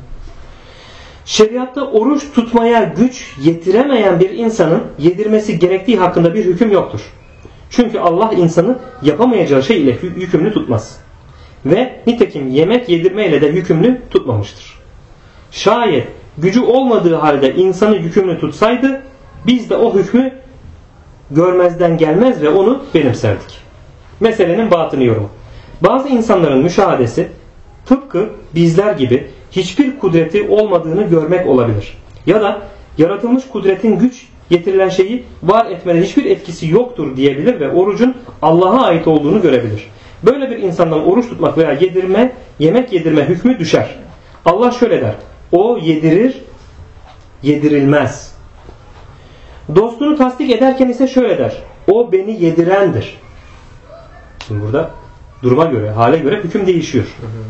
Şeriatta oruç tutmaya güç yetiremeyen bir insanın yedirmesi gerektiği hakkında bir hüküm yoktur. Çünkü Allah insanı yapamayacağı şey ile yükümlü tutmaz. Ve nitekim yemek yedirmeyle de yükümlü tutmamıştır. Şayet gücü olmadığı halde insanı yükümlü tutsaydı biz de o hükmü görmezden gelmez ve onu benimserdik. Meselenin batını yorumu. Bazı insanların müşahadesi tıpkı bizler gibi hiçbir kudreti olmadığını görmek olabilir. Ya da yaratılmış kudretin güç getirilen şeyi var etmede hiçbir etkisi yoktur diyebilir ve orucun Allah'a ait olduğunu görebilir. Böyle bir insandan oruç tutmak veya yemek yedirme hükmü düşer. Allah şöyle der: o yedirir, yedirilmez. Dostunu tasdik ederken ise şöyle der: o beni yedirendir. Şimdi burada duruma göre, hale göre hüküm değişiyor.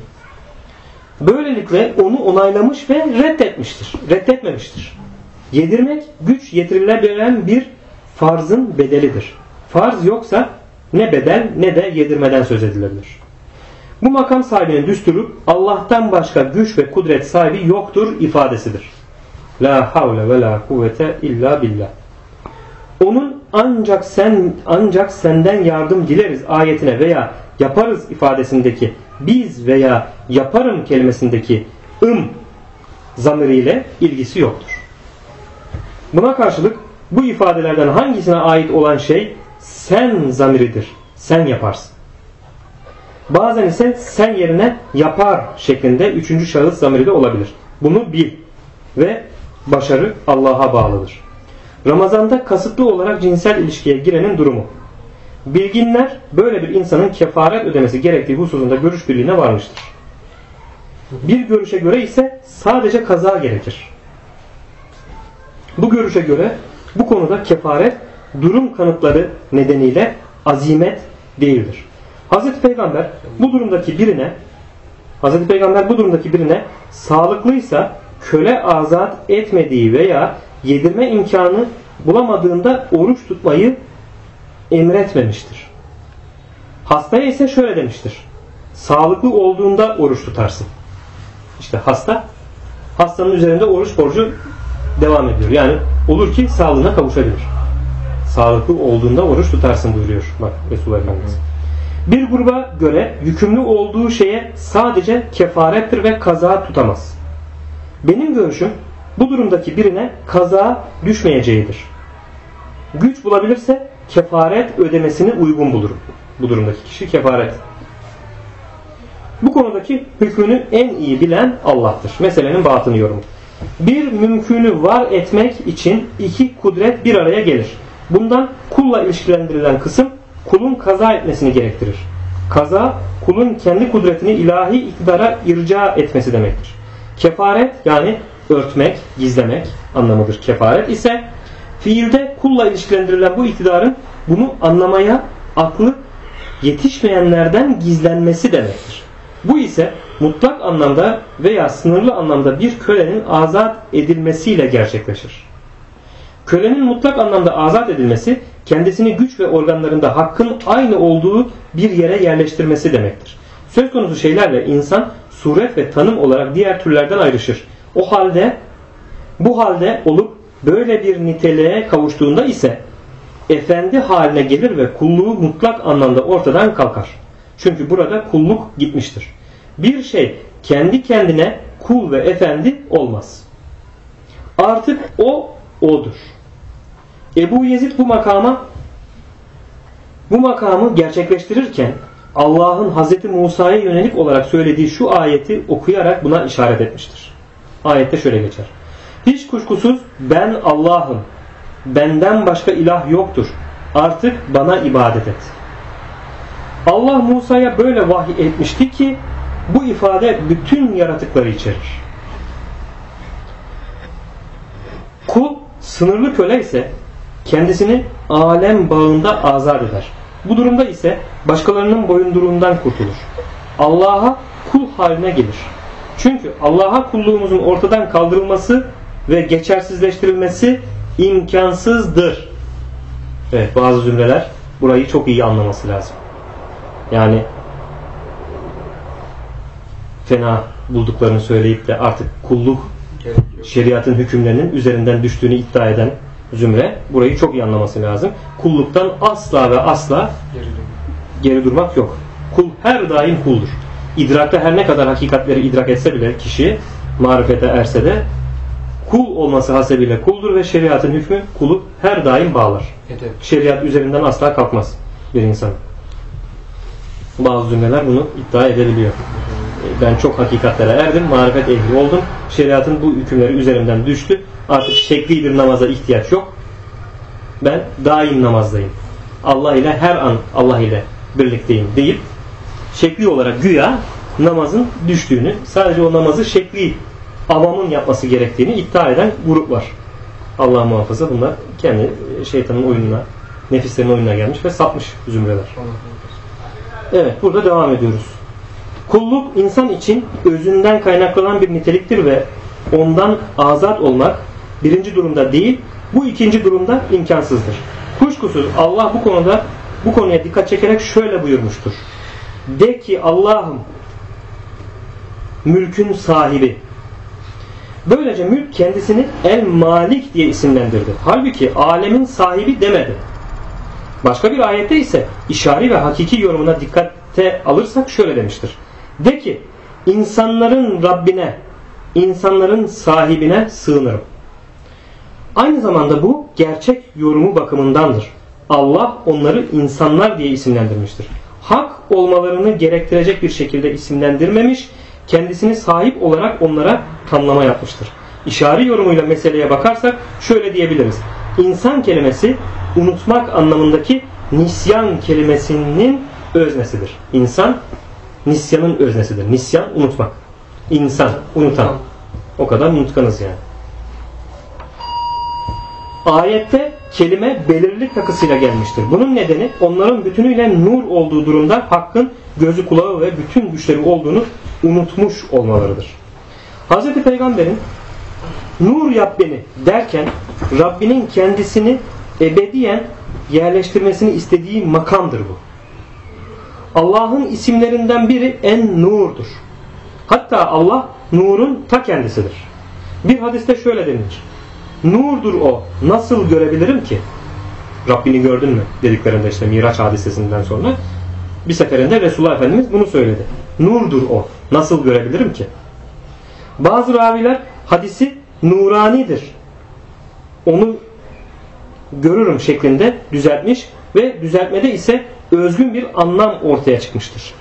Böylelikle onu onaylamış ve reddetmemiştir. Yedirmek güç yetirilebilen bir farzın bedelidir. Farz yoksa ne bedel ne de yedirmeden söz edilebilir. Bu makam sahibinin düsturu Allah'tan başka güç ve kudret sahibi yoktur ifadesidir. La havle ve la kuvvete illa billah. Onun ancak senden yardım dileriz ayetine veya yaparız ifadesindeki biz veya yaparım kelimesindeki zamiriyle ilgisi yoktur. Buna karşılık bu ifadelerden hangisine ait olan şey sen zamiridir. Sen yaparsın. Bazen ise sen yerine yapar şeklinde üçüncü şahıs zamiri de olabilir. Bunu bil ve başarı Allah'a bağlıdır. Ramazanda kasıtlı olarak cinsel ilişkiye girenin durumu. Bilginler böyle bir insanın kefaret ödemesi gerektiği hususunda görüş birliğine varmıştır. Bir görüşe göre ise sadece kaza gerekir. Bu görüşe göre bu konuda kefaret durum kanıtları nedeniyle azimet değildir. Hazreti Peygamber bu durumdaki birine sağlıklıysa köle azat etmediği veya yedirme imkanı bulamadığında oruç tutmayı emretmemiştir. Hastaya ise şöyle demiştir: sağlıklı olduğunda oruç tutarsın. İşte hastanın üzerinde oruç borcu devam ediyor. Yani olur ki sağlığına kavuşabilir. Sağlıklı olduğunda oruç tutarsın buyuruyor bak Resulullah Efendimiz. Bir gruba göre yükümlü olduğu şeye sadece kefarettir ve kaza tutamaz. Benim görüşüm bu durumdaki birine kaza düşmeyeceğidir. Güç bulabilirse kefaret ödemesini uygun bulurum. Bu durumdaki kişi kefaret. Bu konudaki hükmünü en iyi bilen Allah'tır. Meselenin batını yorumu. Bir mümkünü var etmek için iki kudret bir araya gelir. Bundan kulla ilişkilendirilen kısım kulun kaza etmesini gerektirir. Kaza kulun kendi kudretini ilahi iktidara irca etmesi demektir. Kefaret yani örtmek, gizlemek anlamıdır. Kefaret ise fiilde kulla ilişkilendirilen bu iktidarın bunu anlamaya aklı yetişmeyenlerden gizlenmesi demektir. Bu ise mutlak anlamda veya sınırlı anlamda bir kölenin azat edilmesiyle gerçekleşir. Kölenin mutlak anlamda azat edilmesi, kendisini güç ve organlarında hakkın aynı olduğu bir yere yerleştirmesi demektir. Söz konusu şeylerle insan suret ve tanım olarak diğer türlerden ayrışır. Bu halde olup böyle bir niteliğe kavuştuğunda ise efendi haline gelir ve kulluğu mutlak anlamda ortadan kalkar. Çünkü burada kulluk gitmiştir. Bir şey kendi kendine kul ve efendi olmaz. Artık o odur. Ebu Yezid bu makamı gerçekleştirirken Allah'ın Hazreti Musa'ya yönelik olarak söylediği şu ayeti okuyarak buna işaret etmiştir. Ayette şöyle geçer: hiç kuşkusuz ben Allah'ım, benden başka ilah yoktur, artık bana ibadet et. Allah Musa'ya böyle vahiy etmişti ki bu ifade bütün yaratıkları içerir. Kul sınırlı köle ise kendisini alem bağında azat eder. Bu durumda ise başkalarının boyunduruğundan kurtulur. Allah'a kul haline gelir. Çünkü Allah'a kulluğumuzun ortadan kaldırılması ve geçersizleştirilmesi imkansızdır. Evet, bazı zümreler burayı çok iyi anlaması lazım. Yani fena bulduklarını söyleyip de artık kulluk şeriatın hükümlerinin üzerinden düştüğünü iddia eden zümre burayı çok iyi anlaması lazım. Kulluktan asla ve asla geri durmak yok. Kul her daim kuldur. İdrakta her ne kadar hakikatleri idrak etse bile kişi marifete erse de kul olması hasebiyle kuldur ve şeriatın hükmü kulu her daim bağlar. Evet. Şeriat üzerinden asla kalkmaz bir insan. Bazı cümleler bunu iddia edebiliyor. Ben çok hakikatlere erdim, marifet ehli oldum. Şeriatın bu hükümleri üzerimden düştü. Artık şekli bir namaza ihtiyaç yok. Ben daim namazdayım. Allah ile her an Allah ile birlikteyim deyip şekli olarak güya namazın düştüğünü, sadece o namazı şekli avamın yapması gerektiğini iddia eden grup var. Allah muhafaza, bunlar kendi şeytanın oyununa, nefislerin oyununa gelmiş ve sapmış zümreler. Evet, burada devam ediyoruz. Kulluk insan için özünden kaynaklanan bir niteliktir ve ondan azat olmak birinci durumda değil, bu ikinci durumda imkansızdır. Kuşkusuz Allah bu konuya dikkat çekerek şöyle buyurmuştur. De ki Allah'ım mülkün sahibi. Böylece mülk kendisini El Malik diye isimlendirdi. Halbuki alemin sahibi demedi. Başka bir ayette ise işari ve hakiki yorumuna dikkate alırsak şöyle demiştir. De ki insanların Rabbine, insanların sahibine sığınırım. Aynı zamanda bu gerçek yorumu bakımındandır. Allah onları insanlar diye isimlendirmiştir. Hak olmalarını gerektirecek bir şekilde isimlendirmemiş, kendisini sahip olarak onlara tamlama yapmıştır. İşari yorumuyla meseleye bakarsak şöyle diyebiliriz. İnsan kelimesi unutmak anlamındaki nisyan kelimesinin öznesidir. İnsan nisyanın öznesidir. Nisyan unutmak. İnsan unutan. O kadar unutkanız yani. Ayette kelime belirlilik takısıyla gelmiştir. Bunun nedeni onların bütünüyle nur olduğu durumda Hakk'ın gözü kulağı ve bütün güçleri olduğunu unutmuş olmalarıdır. Hz. Peygamber'in nur yap beni derken Rabbinin kendisini ebediyen yerleştirmesini istediği makamdır bu. Allah'ın isimlerinden biri En-Nur'dur. Hatta Allah nurun ta kendisidir. Bir hadiste şöyle denilir. Nurdur o. Nasıl görebilirim ki? Rabbini gördün mü? Dediklerinde işte Miraç hadisesinden sonra bir seferinde Resulullah Efendimiz bunu söyledi. Nurdur o. Nasıl görebilirim ki? Bazı raviler hadisi nuranidir, onu görürüm şeklinde düzeltmiş ve düzeltmede ise özgün bir anlam ortaya çıkmıştır.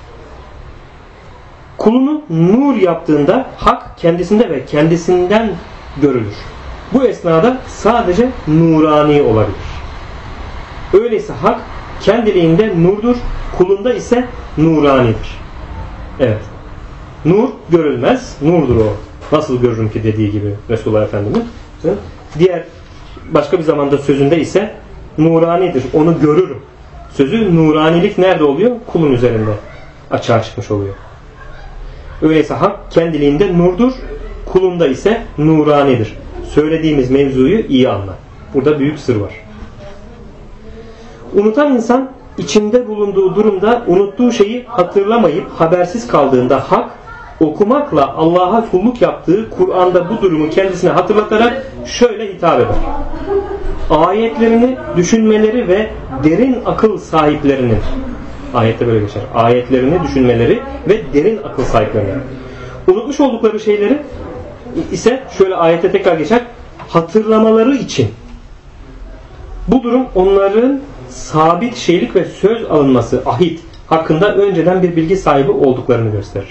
Kulunu nur yaptığında Hak kendisinde ve kendisinden görülür. Bu esnada sadece nurani olabilir. Öyleyse Hak kendiliğinde nurdur, kulunda ise nuranidir. Evet. Nur görülmez, nurdur o. Nasıl görürüm ki dediği gibi Resulullah Efendimiz. Diğer başka bir zamanda sözünde ise nuranidir, onu görürüm. Sözü nuranilik nerede oluyor? Kulun üzerinde açığa çıkmış oluyor. Öyleyse Hak kendiliğinde nurdur, kulunda ise nuranidir. Söylediğimiz mevzuyu iyi anla. Burada büyük sır var. Unutan insan içinde bulunduğu durumda unuttuğu şeyi hatırlamayıp habersiz kaldığında Hak okumakla Allah'a kulluk yaptığı Kur'an'da bu durumu kendisine hatırlatarak şöyle hitap eder. Ayetlerini düşünmeleri ve derin akıl sahiplerinin, ayette böyle geçer, ayetlerini düşünmeleri ve derin akıl sahiplerinin unutmuş oldukları şeyleri ise şöyle ayette tekrar geçer, hatırlamaları için. Bu durum onların sabit şeylik ve söz alınması, ahit hakkında önceden bir bilgi sahibi olduklarını gösterir.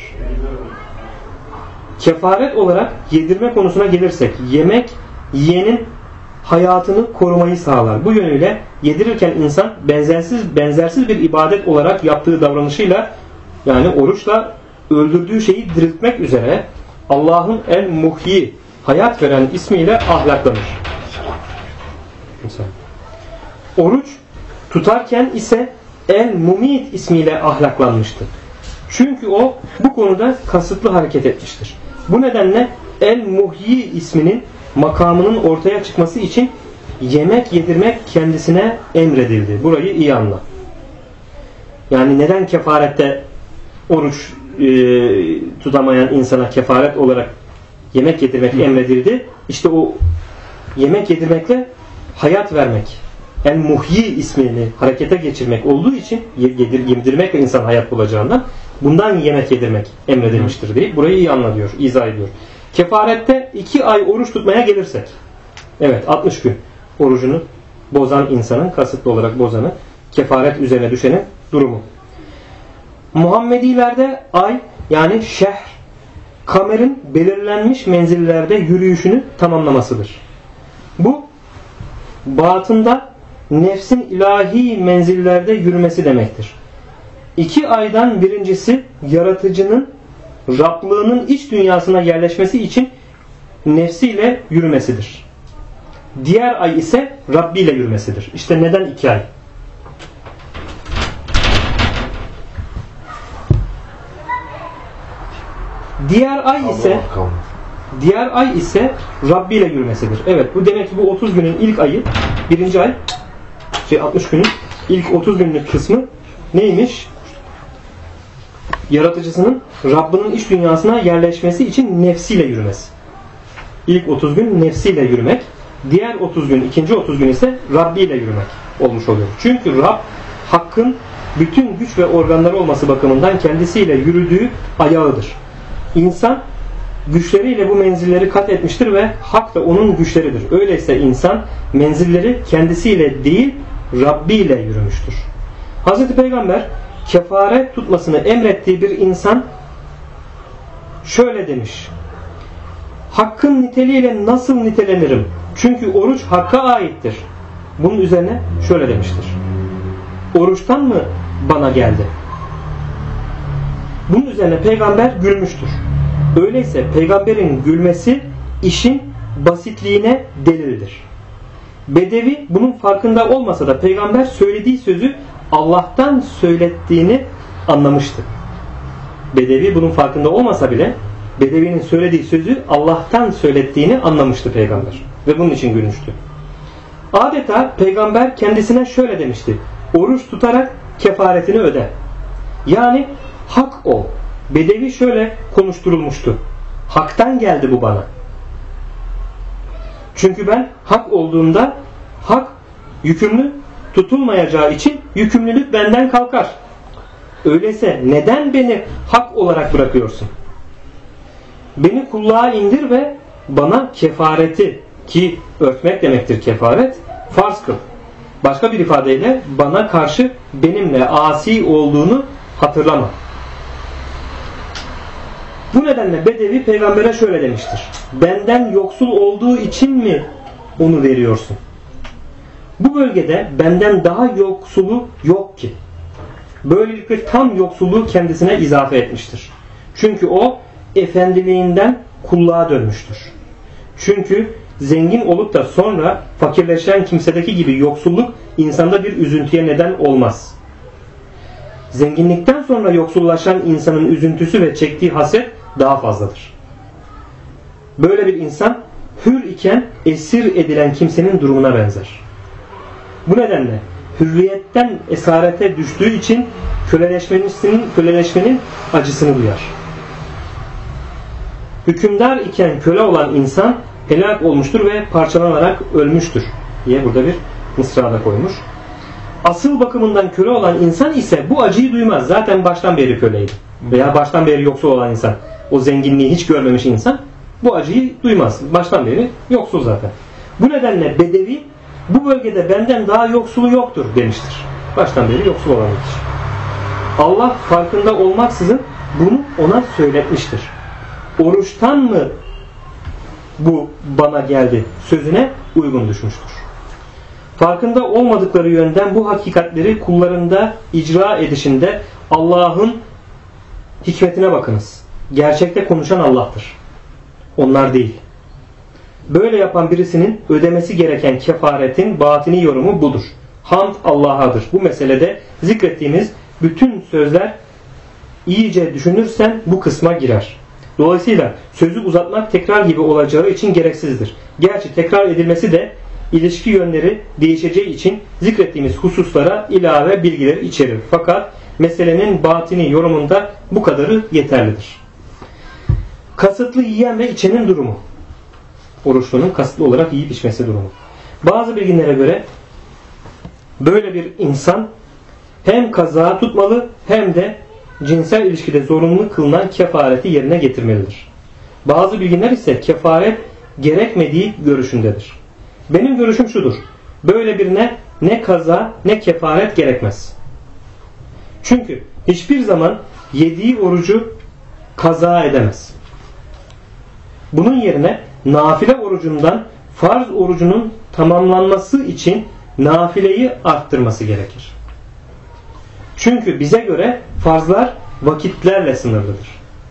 Kefaret olarak yedirme konusuna gelirsek, yemek yiyenin hayatını korumayı sağlar. Bu yönüyle yedirirken insan benzersiz bir ibadet olarak yaptığı davranışıyla, yani oruçla öldürdüğü şeyi diriltmek üzere Allah'ın El-Muhyi, hayat veren ismiyle ahlaklanır. Oruç tutarken ise El-Mumit ismiyle ahlaklanmıştı. Çünkü o bu konuda kasıtlı hareket etmiştir. Bu nedenle El-Muhyi isminin makamının ortaya çıkması için yemek yedirmek kendisine emredildi. Burayı iyi anla. Yani neden kefarette oruç tutamayan insana kefaret olarak yemek yedirmek emredildi? İşte o yemek yedirmekle hayat vermek, El-Muhyi ismini harekete geçirmek olduğu için yedirmekle insan hayat bulacağından bundan yemek yedirmek emredilmiştir diye burayı iyi anla diyor, izah ediyor. Kefarette 2 ay oruç tutmaya gelirsek, evet 60 gün orucunu bozan insanın, kasıtlı olarak bozanı, kefaret üzerine düşenin durumu. Muhammedilerde ay yani şehr, kamerin belirlenmiş menzillerde yürüyüşünü tamamlamasıdır. Bu batında nefsin ilahi menzillerde yürümesi demektir. 2 aydan birincisi yaratıcının Rablığının iç dünyasına yerleşmesi için nefsiyle yürümesidir. Diğer ay ise Rabbi ile yürümesidir. İşte neden 2 ay? Diğer ay ise Rabbi ile yürümesidir. Evet, bu demek ki bu 30 günün ilk ayı, birinci ay, 60 günün ilk 30 günlük kısmı neymiş? Yaratıcısının Rabbinin iç dünyasına yerleşmesi için nefsiyle yürümesi. İlk 30 gün nefsiyle yürümek, diğer 30 gün, ikinci 30 gün ise Rabbi ile yürümek olmuş oluyor. Çünkü Rab, Hakk'ın bütün güç ve organları olması bakımından kendisiyle yürüdüğü ayağıdır. İnsan güçleriyle bu menzilleri kat etmiştir ve Hak da onun güçleridir. Öyleyse insan menzilleri kendisiyle değil Rabbi ile yürümüştür. Hz. Peygamber kefaret tutmasını emrettiği bir insan şöyle demiş: Hakkın niteliğiyle nasıl nitelenirim? Çünkü oruç Hakk'a aittir. Bunun üzerine şöyle demiştir: Oruçtan mı bana geldi? Bunun üzerine peygamber gülmüştür. Öyleyse peygamberin gülmesi işin basitliğine delildir. Bedevi bunun farkında olmasa da peygamber söylediği sözü Allah'tan söylettiğini anlamıştı. Bedevi bunun farkında olmasa bile Bedevi'nin söylediği sözü Allah'tan söylettiğini anlamıştı peygamber. Ve bunun için gülmüştü. Adeta peygamber kendisine şöyle demişti: Oruç tutarak kefaretini öde. Yani hak ol. Bedevi şöyle konuşturulmuştu: Hak'tan geldi bu bana. Çünkü ben hak olduğumda hak yükümlü tutulmayacağı için yükümlülük benden kalkar. Öyleyse neden beni hak olarak bırakıyorsun? Beni kulluğa indir ve bana kefareti, ki örtmek demektir kefaret, farz kıl. Başka bir ifadeyle bana karşı benimle asi olduğunu hatırlama. Bu nedenle Bedevi peygambere şöyle demiştir: Benden yoksul olduğu için mi onu veriyorsun? Bu bölgede benden daha yoksulu yok ki. Böylelikle tam yoksulluğu kendisine izafe etmiştir. Çünkü o efendiliğinden kulluğa dönmüştür. Çünkü zengin olup da sonra fakirleşen kimsedeki gibi yoksulluk insanda bir üzüntüye neden olmaz. Zenginlikten sonra yoksullaşan insanın üzüntüsü ve çektiği haset daha fazladır. Böyle bir insan hür iken esir edilen kimsenin durumuna benzer. Bu nedenle hürriyetten esarete düştüğü için köleleşmenin acısını duyar. Hükümdar iken köle olan insan helak olmuştur ve parçalanarak ölmüştür diye burada bir mısrada koymuş. Asıl bakımından köle olan insan ise bu acıyı duymaz. Zaten baştan beri köleydi. Veya baştan beri yoksul olan insan, o zenginliği hiç görmemiş insan bu acıyı duymaz. Baştan beri yoksul zaten. Bu nedenle Bedevi bu bölgede benden daha yoksulu yoktur demiştir. Baştan beri yoksul olan kişi. Allah farkında olmaksızın bunu ona söyletmiştir. Oruçtan mı bu bana geldi sözüne uygun düşmüştür. Farkında olmadıkları yönden bu hakikatleri kullarında icra edişinde Allah'ın hikmetine bakınız. Gerçekte konuşan Allah'tır. Onlar değil. Böyle yapan birisinin ödemesi gereken kefaretin batini yorumu budur. Hamd Allah'adır. Bu meselede zikrettiğimiz bütün sözler iyice düşünürsen bu kısma girer. Dolayısıyla sözü uzatmak tekrar gibi olacağı için gereksizdir. Gerçi tekrar edilmesi de ilişki yönleri değişeceği için zikrettiğimiz hususlara ilave bilgiler içerir. Fakat meselenin batini yorumunda bu kadarı yeterlidir. Kasıtlı yiyen ve içenin durumu. Oruçlunun kasıtlı olarak yiyip içmesi durumu. Bazı bilginlere göre böyle bir insan hem kaza tutmalı hem de cinsel ilişkide zorunlu kılınan kefareti yerine getirmelidir. Bazı bilginler ise kefaret gerekmediği görüşündedir. Benim görüşüm şudur. Böyle birine ne kaza ne kefaret gerekmez. Çünkü hiçbir zaman yediği orucu kaza edemez. Bunun yerine nafile orucundan farz orucunun tamamlanması için nafileyi arttırması gerekir. Çünkü bize göre farzlar vakitlerle sınırlıdır.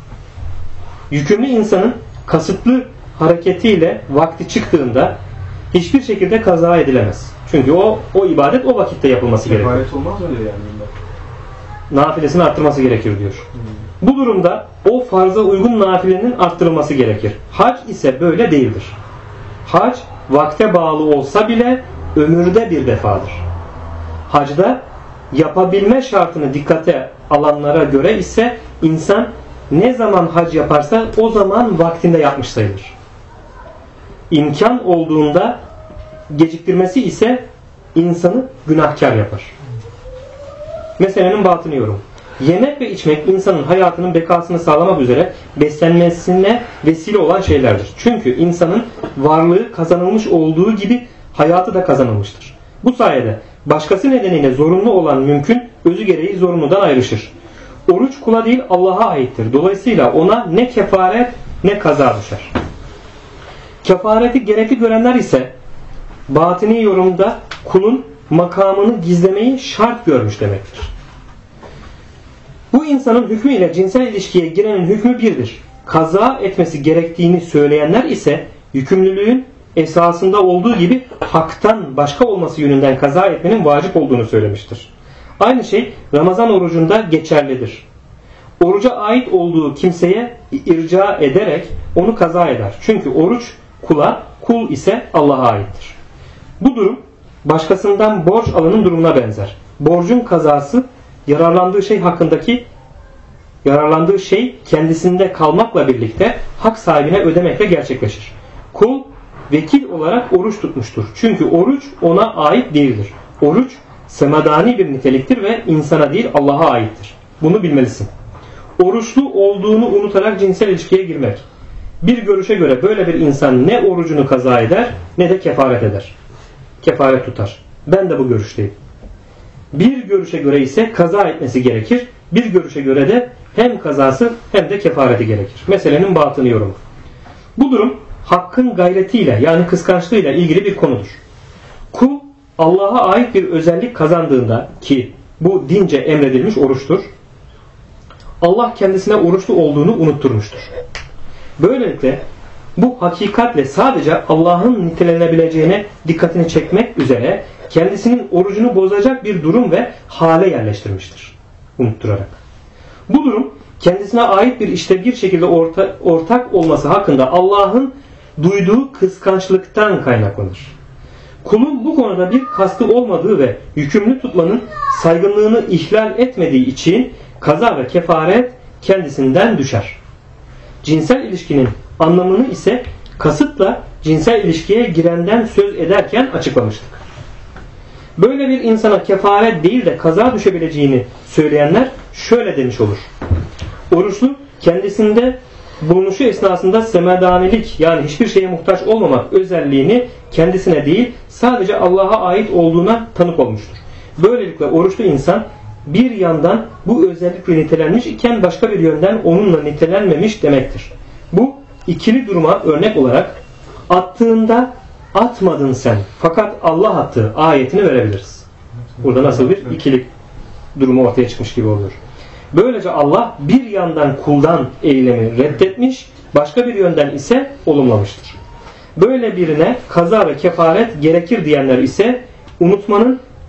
Yükümlü insanın kasıtlı hareketiyle vakti çıktığında hiçbir şekilde kaza edilemez. Çünkü o ibadet o vakitte yapılması gerekiyor. Kefaret olmaz mı diyor yani bunda? Nafilesini arttırması gerekir diyor. Bu durumda o farza uygun nafilenin arttırılması gerekir. Hac ise böyle değildir. Hac vakte bağlı olsa bile ömürde bir defadır. Hacda yapabilme şartını dikkate alanlara göre ise insan ne zaman hac yaparsa o zaman vaktinde yapmış sayılır. İmkan olduğunda geciktirmesi ise insanı günahkar yapar. Meselenin batını yorum. Yemek ve içmek insanın hayatının bekasını sağlamak üzere beslenmesine vesile olan şeylerdir. Çünkü insanın varlığı kazanılmış olduğu gibi hayatı da kazanılmıştır. Bu sayede başkası nedeniyle zorunlu olan mümkün özü gereği zorunludan ayrışır. Oruç kula değil Allah'a aittir. Dolayısıyla ona ne kefaret ne kaza düşer. Kefareti gerekli görenler ise batini yorumda kulun makamını gizlemeyi şart görmüş demektir. Bu insanın hükmü ile cinsel ilişkiye girenin hükmü birdir. Kaza etmesi gerektiğini söyleyenler ise yükümlülüğün esasında olduğu gibi haktan başka olması yönünden kaza etmenin vacip olduğunu söylemiştir. Aynı şey Ramazan orucunda geçerlidir. Oruca ait olduğu kimseye irca ederek onu kaza eder. Çünkü oruç kula, kul ise Allah'a aittir. Bu durum başkasından borç alanın durumuna benzer. Borcun kazası yararlandığı şey kendisinde kalmakla birlikte hak sahibine ödemekle gerçekleşir. Kul vekil olarak oruç tutmuştur. Çünkü oruç ona ait değildir. Oruç semadani bir niteliktir ve insana değil Allah'a aittir. Bunu bilmelisin. Oruçlu olduğunu unutarak cinsel ilişkiye girmek. Bir görüşe göre böyle bir insan ne orucunu kaza eder ne de kefaret eder. Kefaret tutar. Ben de bu görüşteyim. Bir görüşe göre ise kaza etmesi gerekir. Bir görüşe göre de hem kazası hem de kefareti gerekir. Meselenin batını yorumu. Bu durum hakkın gayretiyle yani kıskançlığıyla ilgili bir konudur. Kul Allah'a ait bir özellik kazandığında ki bu dince emredilmiş oruçtur. Allah kendisine oruçlu olduğunu unutturmuştur. Böylelikle bu hakikatle sadece Allah'ın nitelenebileceğine dikkatini çekmek üzere kendisinin orucunu bozacak bir durum ve hale yerleştirmiştir. Unutturarak. Bu durum kendisine ait bir işte bir şekilde ortak olması hakkında Allah'ın duyduğu kıskançlıktan kaynaklanır. Kulun bu konuda bir kastı olmadığı ve yükümlü tutmanın saygınlığını ihlal etmediği için kaza ve kefaret kendisinden düşer. Cinsel ilişkinin anlamını ise kasıtla cinsel ilişkiye girenden söz ederken açıklamıştık. Böyle bir insana kefaret değil de kaza düşebileceğini söyleyenler şöyle demiş olur. Oruçlu kendisinde bulunuşu esnasında semedanilik yani hiçbir şeye muhtaç olmamak özelliğini kendisine değil sadece Allah'a ait olduğuna tanık olmuştur. Böylelikle oruçlu insan bir yandan bu özellikle nitelenmiş iken başka bir yönden onunla nitelenmemiş demektir. Bu ikili duruma örnek olarak attığında atmadın sen fakat Allah attı ayetini verebiliriz. Burada nasıl bir ikili durumu ortaya çıkmış gibi oluyor. Böylece Allah bir yandan kuldan eylemi reddetmiş, başka bir yönden ise olumlamıştır. Böyle birine kaza ve kefaret gerekir diyenler ise unutmanın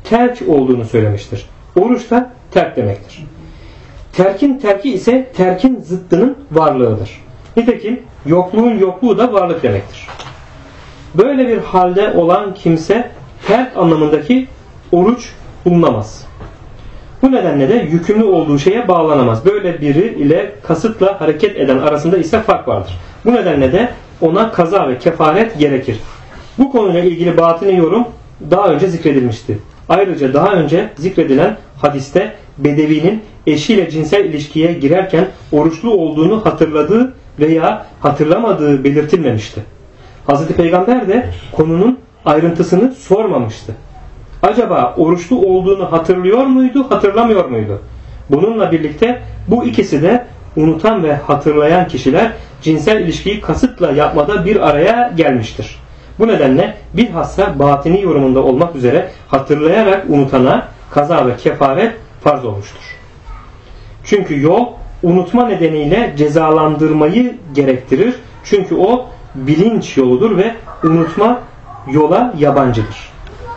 terk olduğunu söylemiştir. Oruç da terk demektir. Terkin terki ise terkin zıttının varlığıdır. Nitekim yokluğun yokluğu da varlık demektir. Böyle bir halde olan kimse terk anlamındaki oruç bulunamaz. Bu nedenle de yükümlü olduğu şeye bağlanamaz. Böyle biri ile kasıtla hareket eden arasında ise fark vardır. Bu nedenle de ona kaza ve kefaret gerekir. Bu konuyla ilgili batini yorum daha önce zikredilmişti. Ayrıca daha önce zikredilen hadiste Bedevi'nin eşiyle cinsel ilişkiye girerken oruçlu olduğunu hatırladığı veya hatırlamadığı belirtilmemişti. Hazreti Peygamber de konunun ayrıntısını sormamıştı. Acaba oruçlu olduğunu hatırlıyor muydu, hatırlamıyor muydu? Bununla birlikte bu ikisi de unutan ve hatırlayan kişiler cinsel ilişkiyi kasıtla yapmada bir araya gelmiştir. Bu nedenle bilhassa batini yorumunda olmak üzere hatırlayarak unutana kaza ve kefaret farz olmuştur. Çünkü yol unutma nedeniyle cezalandırmayı gerektirir. Çünkü o bilinç yoludur ve unutma yola yabancıdır.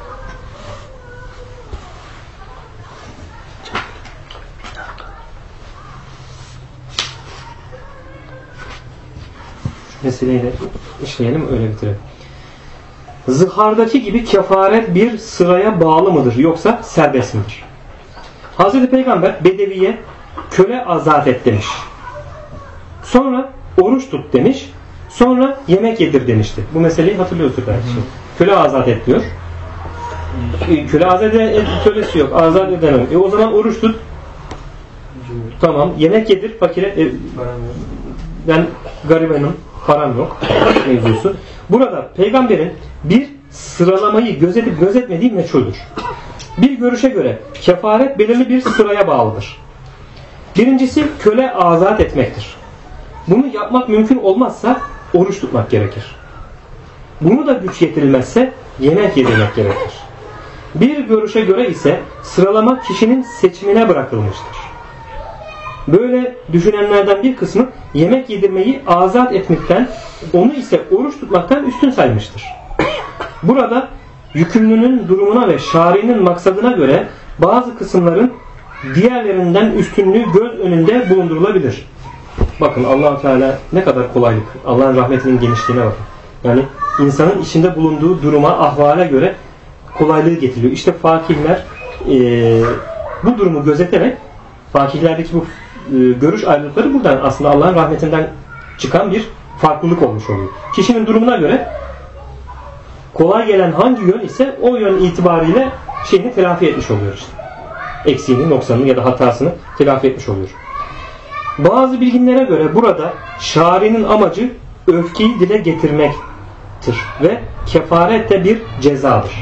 Meseleyi de işleyelim, öyle bitirelim. Zihardaki gibi kefaret bir sıraya bağlı mıdır yoksa serbest midir? Hazreti Peygamber Bedevi'ye köle azat et demiş. Sonra oruç tut demiş. Sonra yemek yedir demişti. Bu meseleyi hatırlıyorsunuz belki. Köle azat et diyor. Köle azat eden kölesi yok. Azat edemem. O zaman oruç tut. Tamam. Yemek yedir fakire. Ben garibanım. Param yok. Mevzusu. Burada peygamberin bir sıralamayı gözetip gözetmediği meçhuldür. Bir görüşe göre kefaret belirli bir sıraya bağlıdır. Birincisi köle azat etmektir. Bunu yapmak mümkün olmazsa oruç tutmak gerekir. Bunu da güç yetirilmezse yemek yedirmek gerekir. Bir görüşe göre ise sıralama kişinin seçimine bırakılmıştır. Böyle düşünenlerden bir kısmı yemek yedirmeyi azat etmekten, onu ise oruç tutmaktan üstün saymıştır. Burada yükümlünün durumuna ve şari'nin maksadına göre bazı kısımların diğerlerinden üstünlüğü göz önünde bulundurulabilir. Bakın Allah-u Teala ne kadar kolaylık. Allah'ın rahmetinin genişliğine bakın. Yani insanın içinde bulunduğu duruma, ahvale göre kolaylığı getiriyor. İşte fakihler bu durumu gözeterek, fakihlerdeki bu görüş ayrılıkları buradan aslında Allah'ın rahmetinden çıkan bir farklılık olmuş oluyor. Kişinin durumuna göre kolay gelen hangi yön ise o yön itibariyle şeyini telafi etmiş oluyor işte. Eksiğini, noksanını ya da hatasını telafi etmiş oluyor. Bazı bilginlere göre burada şari'nin amacı öfkeyi dile getirmektir ve kefaret de bir cezadır.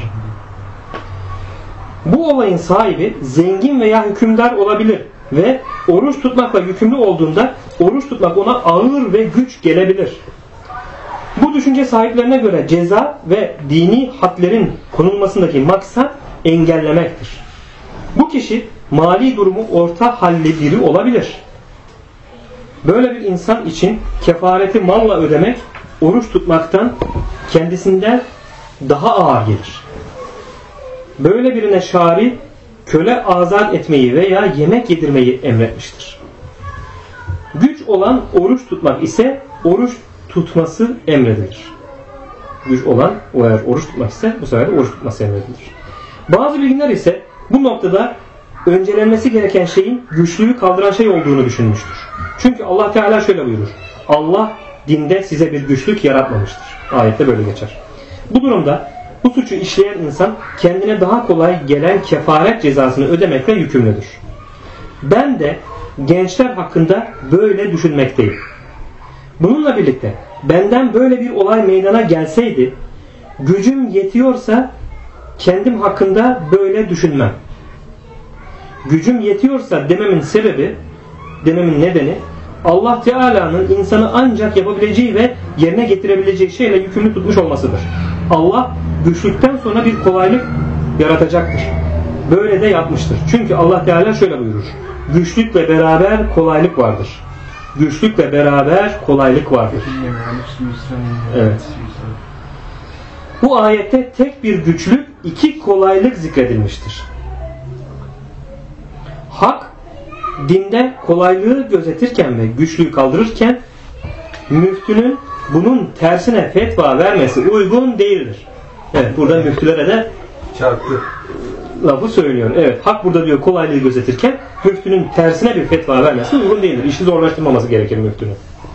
Bu olayın sahibi zengin veya hükümdar olabilir ve oruç tutmakla yükümlü olduğunda oruç tutmak ona ağır ve güç gelebilir. Bu düşünce sahiplerine göre ceza ve dini hadlerin konulmasındaki maksat engellemektir. Bu kişi mali durumu orta halli biri olabilir. Böyle bir insan için kefareti malla ödemek oruç tutmaktan kendisinden daha ağır gelir. Böyle birine şari köle azat etmeyi veya yemek yedirmeyi emretmiştir. Güç olan oruç tutmak ise oruç tutması emredilir. Güç olan eğer oruç tutmak ise bu sefer de oruç tutması emredilir. Bazı bilginler ise bu noktada öncelenmesi gereken şeyin güçlüğü kaldıran şey olduğunu düşünmüştür. Çünkü Allah Teala şöyle buyurur. Allah dinde size bir güçlük yaratmamıştır. Ayette böyle geçer. Bu durumda bu suçu işleyen insan kendine daha kolay gelen kefaret cezasını ödemekle yükümlüdür. Ben de gençler hakkında böyle düşünmekteyim. Bununla birlikte benden böyle bir olay meydana gelseydi, gücüm yetiyorsa kendim hakkında böyle düşünmem. Gücüm yetiyorsa dememin nedeni Allah Teala'nın insanı ancak yapabileceği ve yerine getirebileceği şeyle yükümlü tutmuş olmasıdır. Allah güçlükten sonra bir kolaylık yaratacaktır. Böyle de yapmıştır. Çünkü Allah Teala şöyle buyurur. Güçlükle beraber kolaylık vardır. Güçlükle beraber kolaylık vardır. Evet. Bu ayette tek bir güçlük iki kolaylık zikredilmiştir. Hak, dinde kolaylığı gözetirken ve güçlüğü kaldırırken, müftünün bunun tersine fetva vermesi uygun değildir. Evet, burada müftülere de çarptı lafı söylüyor. Evet, hak burada diyor kolaylığı gözetirken, müftünün tersine bir fetva vermesi uygun değildir. İşi zorlaştırmaması gerekir müftünün.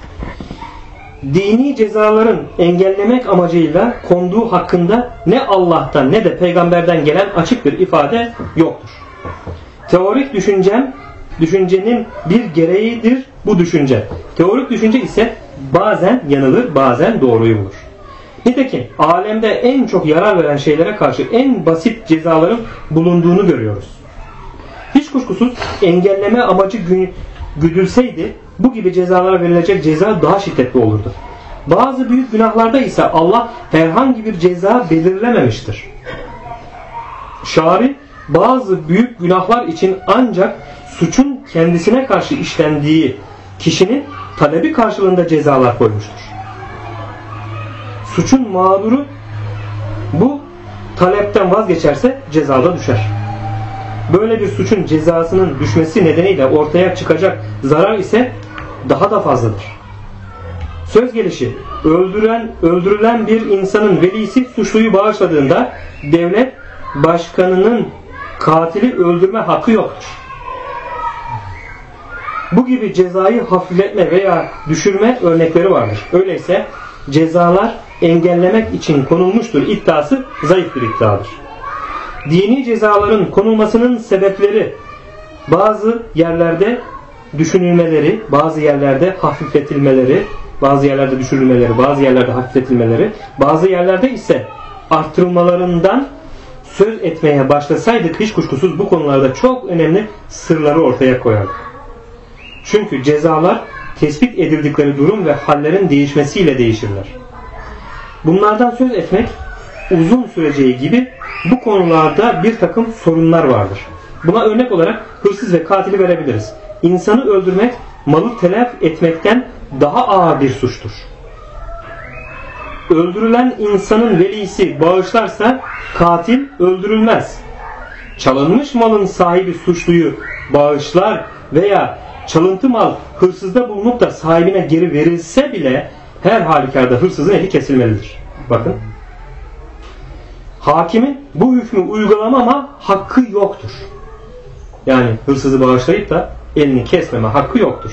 Dini cezaların engellemek amacıyla konduğu hakkında ne Allah'tan ne de peygamberden gelen açık bir ifade yoktur. Teorik düşüncenin bir gereğidir bu düşünce. Teorik düşünce ise bazen yanılır, bazen doğruyu bulur. Nitekim alemde en çok yarar veren şeylere karşı en basit cezaların bulunduğunu görüyoruz. Hiç kuşkusuz engelleme amacı güdülseydi bu gibi cezalara verilecek ceza daha şiddetli olurdu. Bazı büyük günahlarda ise Allah herhangi bir ceza belirlememiştir. Şari bazı büyük günahlar için ancak suçun kendisine karşı işlendiği kişinin talebi karşılığında cezalar koymuştur. Suçun mağduru bu talepten vazgeçerse cezada düşer. Böyle bir suçun cezasının düşmesi nedeniyle ortaya çıkacak zarar ise daha da fazladır. Söz gelişi öldürülen bir insanın velisi suçluyu bağışladığında devlet başkanının katili öldürme hakkı yoktur. Bu gibi cezayı hafifletme veya düşürme örnekleri vardır. Öyleyse cezalar engellemek için konulmuştur iddiası zayıf bir iddiadır. Dini cezaların konulmasının sebepleri bazı yerlerde düşünülmeleri, bazı yerlerde hafifletilmeleri, bazı yerlerde düşürülmeleri, bazı yerlerde hafifletilmeleri, bazı yerlerde ise artırılmalarından söz etmeye başlasaydık hiç kuşkusuz bu konularda çok önemli sırları ortaya koyardık. Çünkü cezalar tespit edildikleri durum ve hallerin değişmesiyle değişirler. Bunlardan söz etmek uzun süreceği gibi bu konularda bir takım sorunlar vardır. Buna örnek olarak hırsız ve katili verebiliriz. İnsanı öldürmek, malı telef etmekten daha ağır bir suçtur. Öldürülen insanın velisi bağışlarsa katil öldürülmez. Çalınmış malın sahibi suçluyu bağışlar veya çalıntı mal hırsızda bulunup da sahibine geri verilse bile her halükarda hırsızın eli kesilmelidir. Bakın. Hakimin bu hükmü uygulamama hakkı yoktur. Yani hırsızı bağışlayıp da elini kesmeme hakkı yoktur.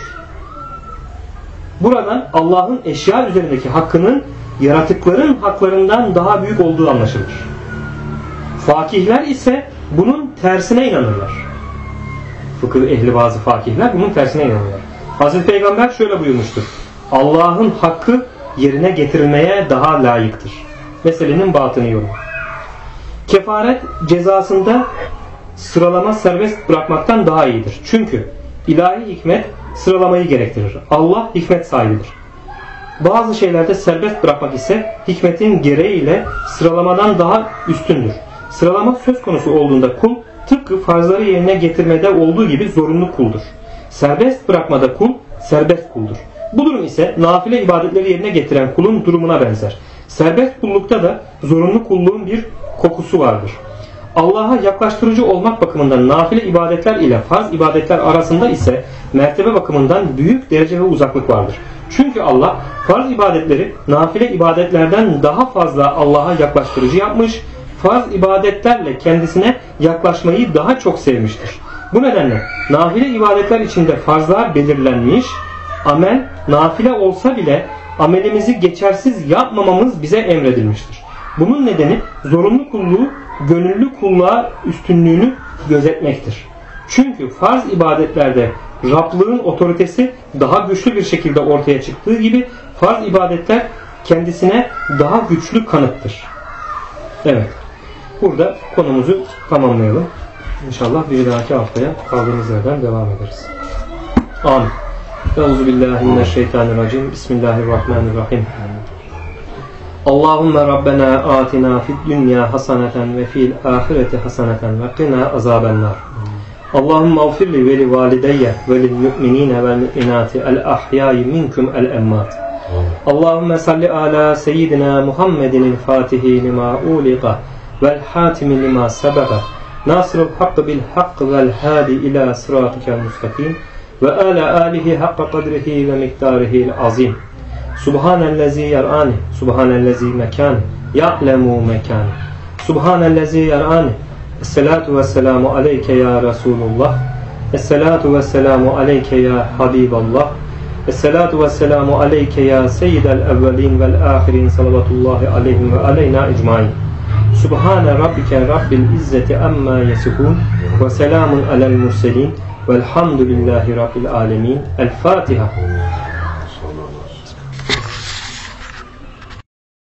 Buradan Allah'ın eşya üzerindeki hakkının yaratıkların haklarından daha büyük olduğu anlaşılır. Fakihler ise bunun tersine inanırlar. Fıkıh ehli bazı fakihler bunun tersine inanırlar. Hazreti Peygamber şöyle buyurmuştur. Allah'ın hakkı yerine getirilmeye daha layıktır. Meselenin batını yorum. Kefaret cezasında sıralama serbest bırakmaktan daha iyidir. Çünkü ilahi hikmet sıralamayı gerektirir. Allah hikmet sahibidir. Bazı şeylerde serbest bırakmak ise hikmetin gereğiyle sıralamadan daha üstündür. Sıralama söz konusu olduğunda kul tıpkı farzları yerine getirmede olduğu gibi zorunlu kuldur. Serbest bırakmada kul serbest kuldur. Bu durum ise nafile ibadetleri yerine getiren kulun durumuna benzer. Serbest kullukta da zorunlu kulluğun bir kokusu vardır. Allah'a yaklaştırıcı olmak bakımından nafile ibadetler ile farz ibadetler arasında ise mertebe bakımından büyük derece ve uzaklık vardır. Çünkü Allah farz ibadetleri nafile ibadetlerden daha fazla Allah'a yaklaştırıcı yapmış, farz ibadetlerle kendisine yaklaşmayı daha çok sevmiştir. Bu nedenle nafile ibadetler içinde farzlar belirlenmiş, amel nafile olsa bile amelimizi geçersiz yapmamamız bize emredilmiştir. Bunun nedeni zorunlu kulluğu gönüllü kulluğa üstünlüğünü gözetmektir. Çünkü farz ibadetlerde Rablığın otoritesi daha güçlü bir şekilde ortaya çıktığı gibi farz ibadetler kendisine daha güçlü kanıttır. Evet. Burada konumuzu tamamlayalım. İnşallah bir dahaki haftaya kaldığımız yerden devam ederiz. Amin. Euzubillahimineşşeytanirracim. Bismillahirrahmanirrahim. Allahümme Rabbena atina fid dünya hasaneten ve fil ahireti hasaneten ve qina azabennar. Allahümme ağfirli ve li valideyye ve lil mü'minine vel mü'minati el ahyai minkum el emmat. Allahümme salli ala seyyidina Muhammedin el fatihi lima uliqa والحاتم لما سبق ناصر الحق بالحق والهادي إلى صراطك المستقيم وآل آله حق قدره ومقداره العظيم سبحان الذي يرآني سبحان الذي مكاني يعلم مكاني سبحان الذي يرآني الصلاة والسلام عليك يا رسول الله الصلاة والسلام عليك يا حبيب الله الصلاة والسلام عليك يا سيد الأولين والآخرين صلوات الله عليهم وعلينا إجمعين سبحان ربك رب العزة أما يصفون وسلام على المرسلين والحمد لله رب العالمين الفاتحة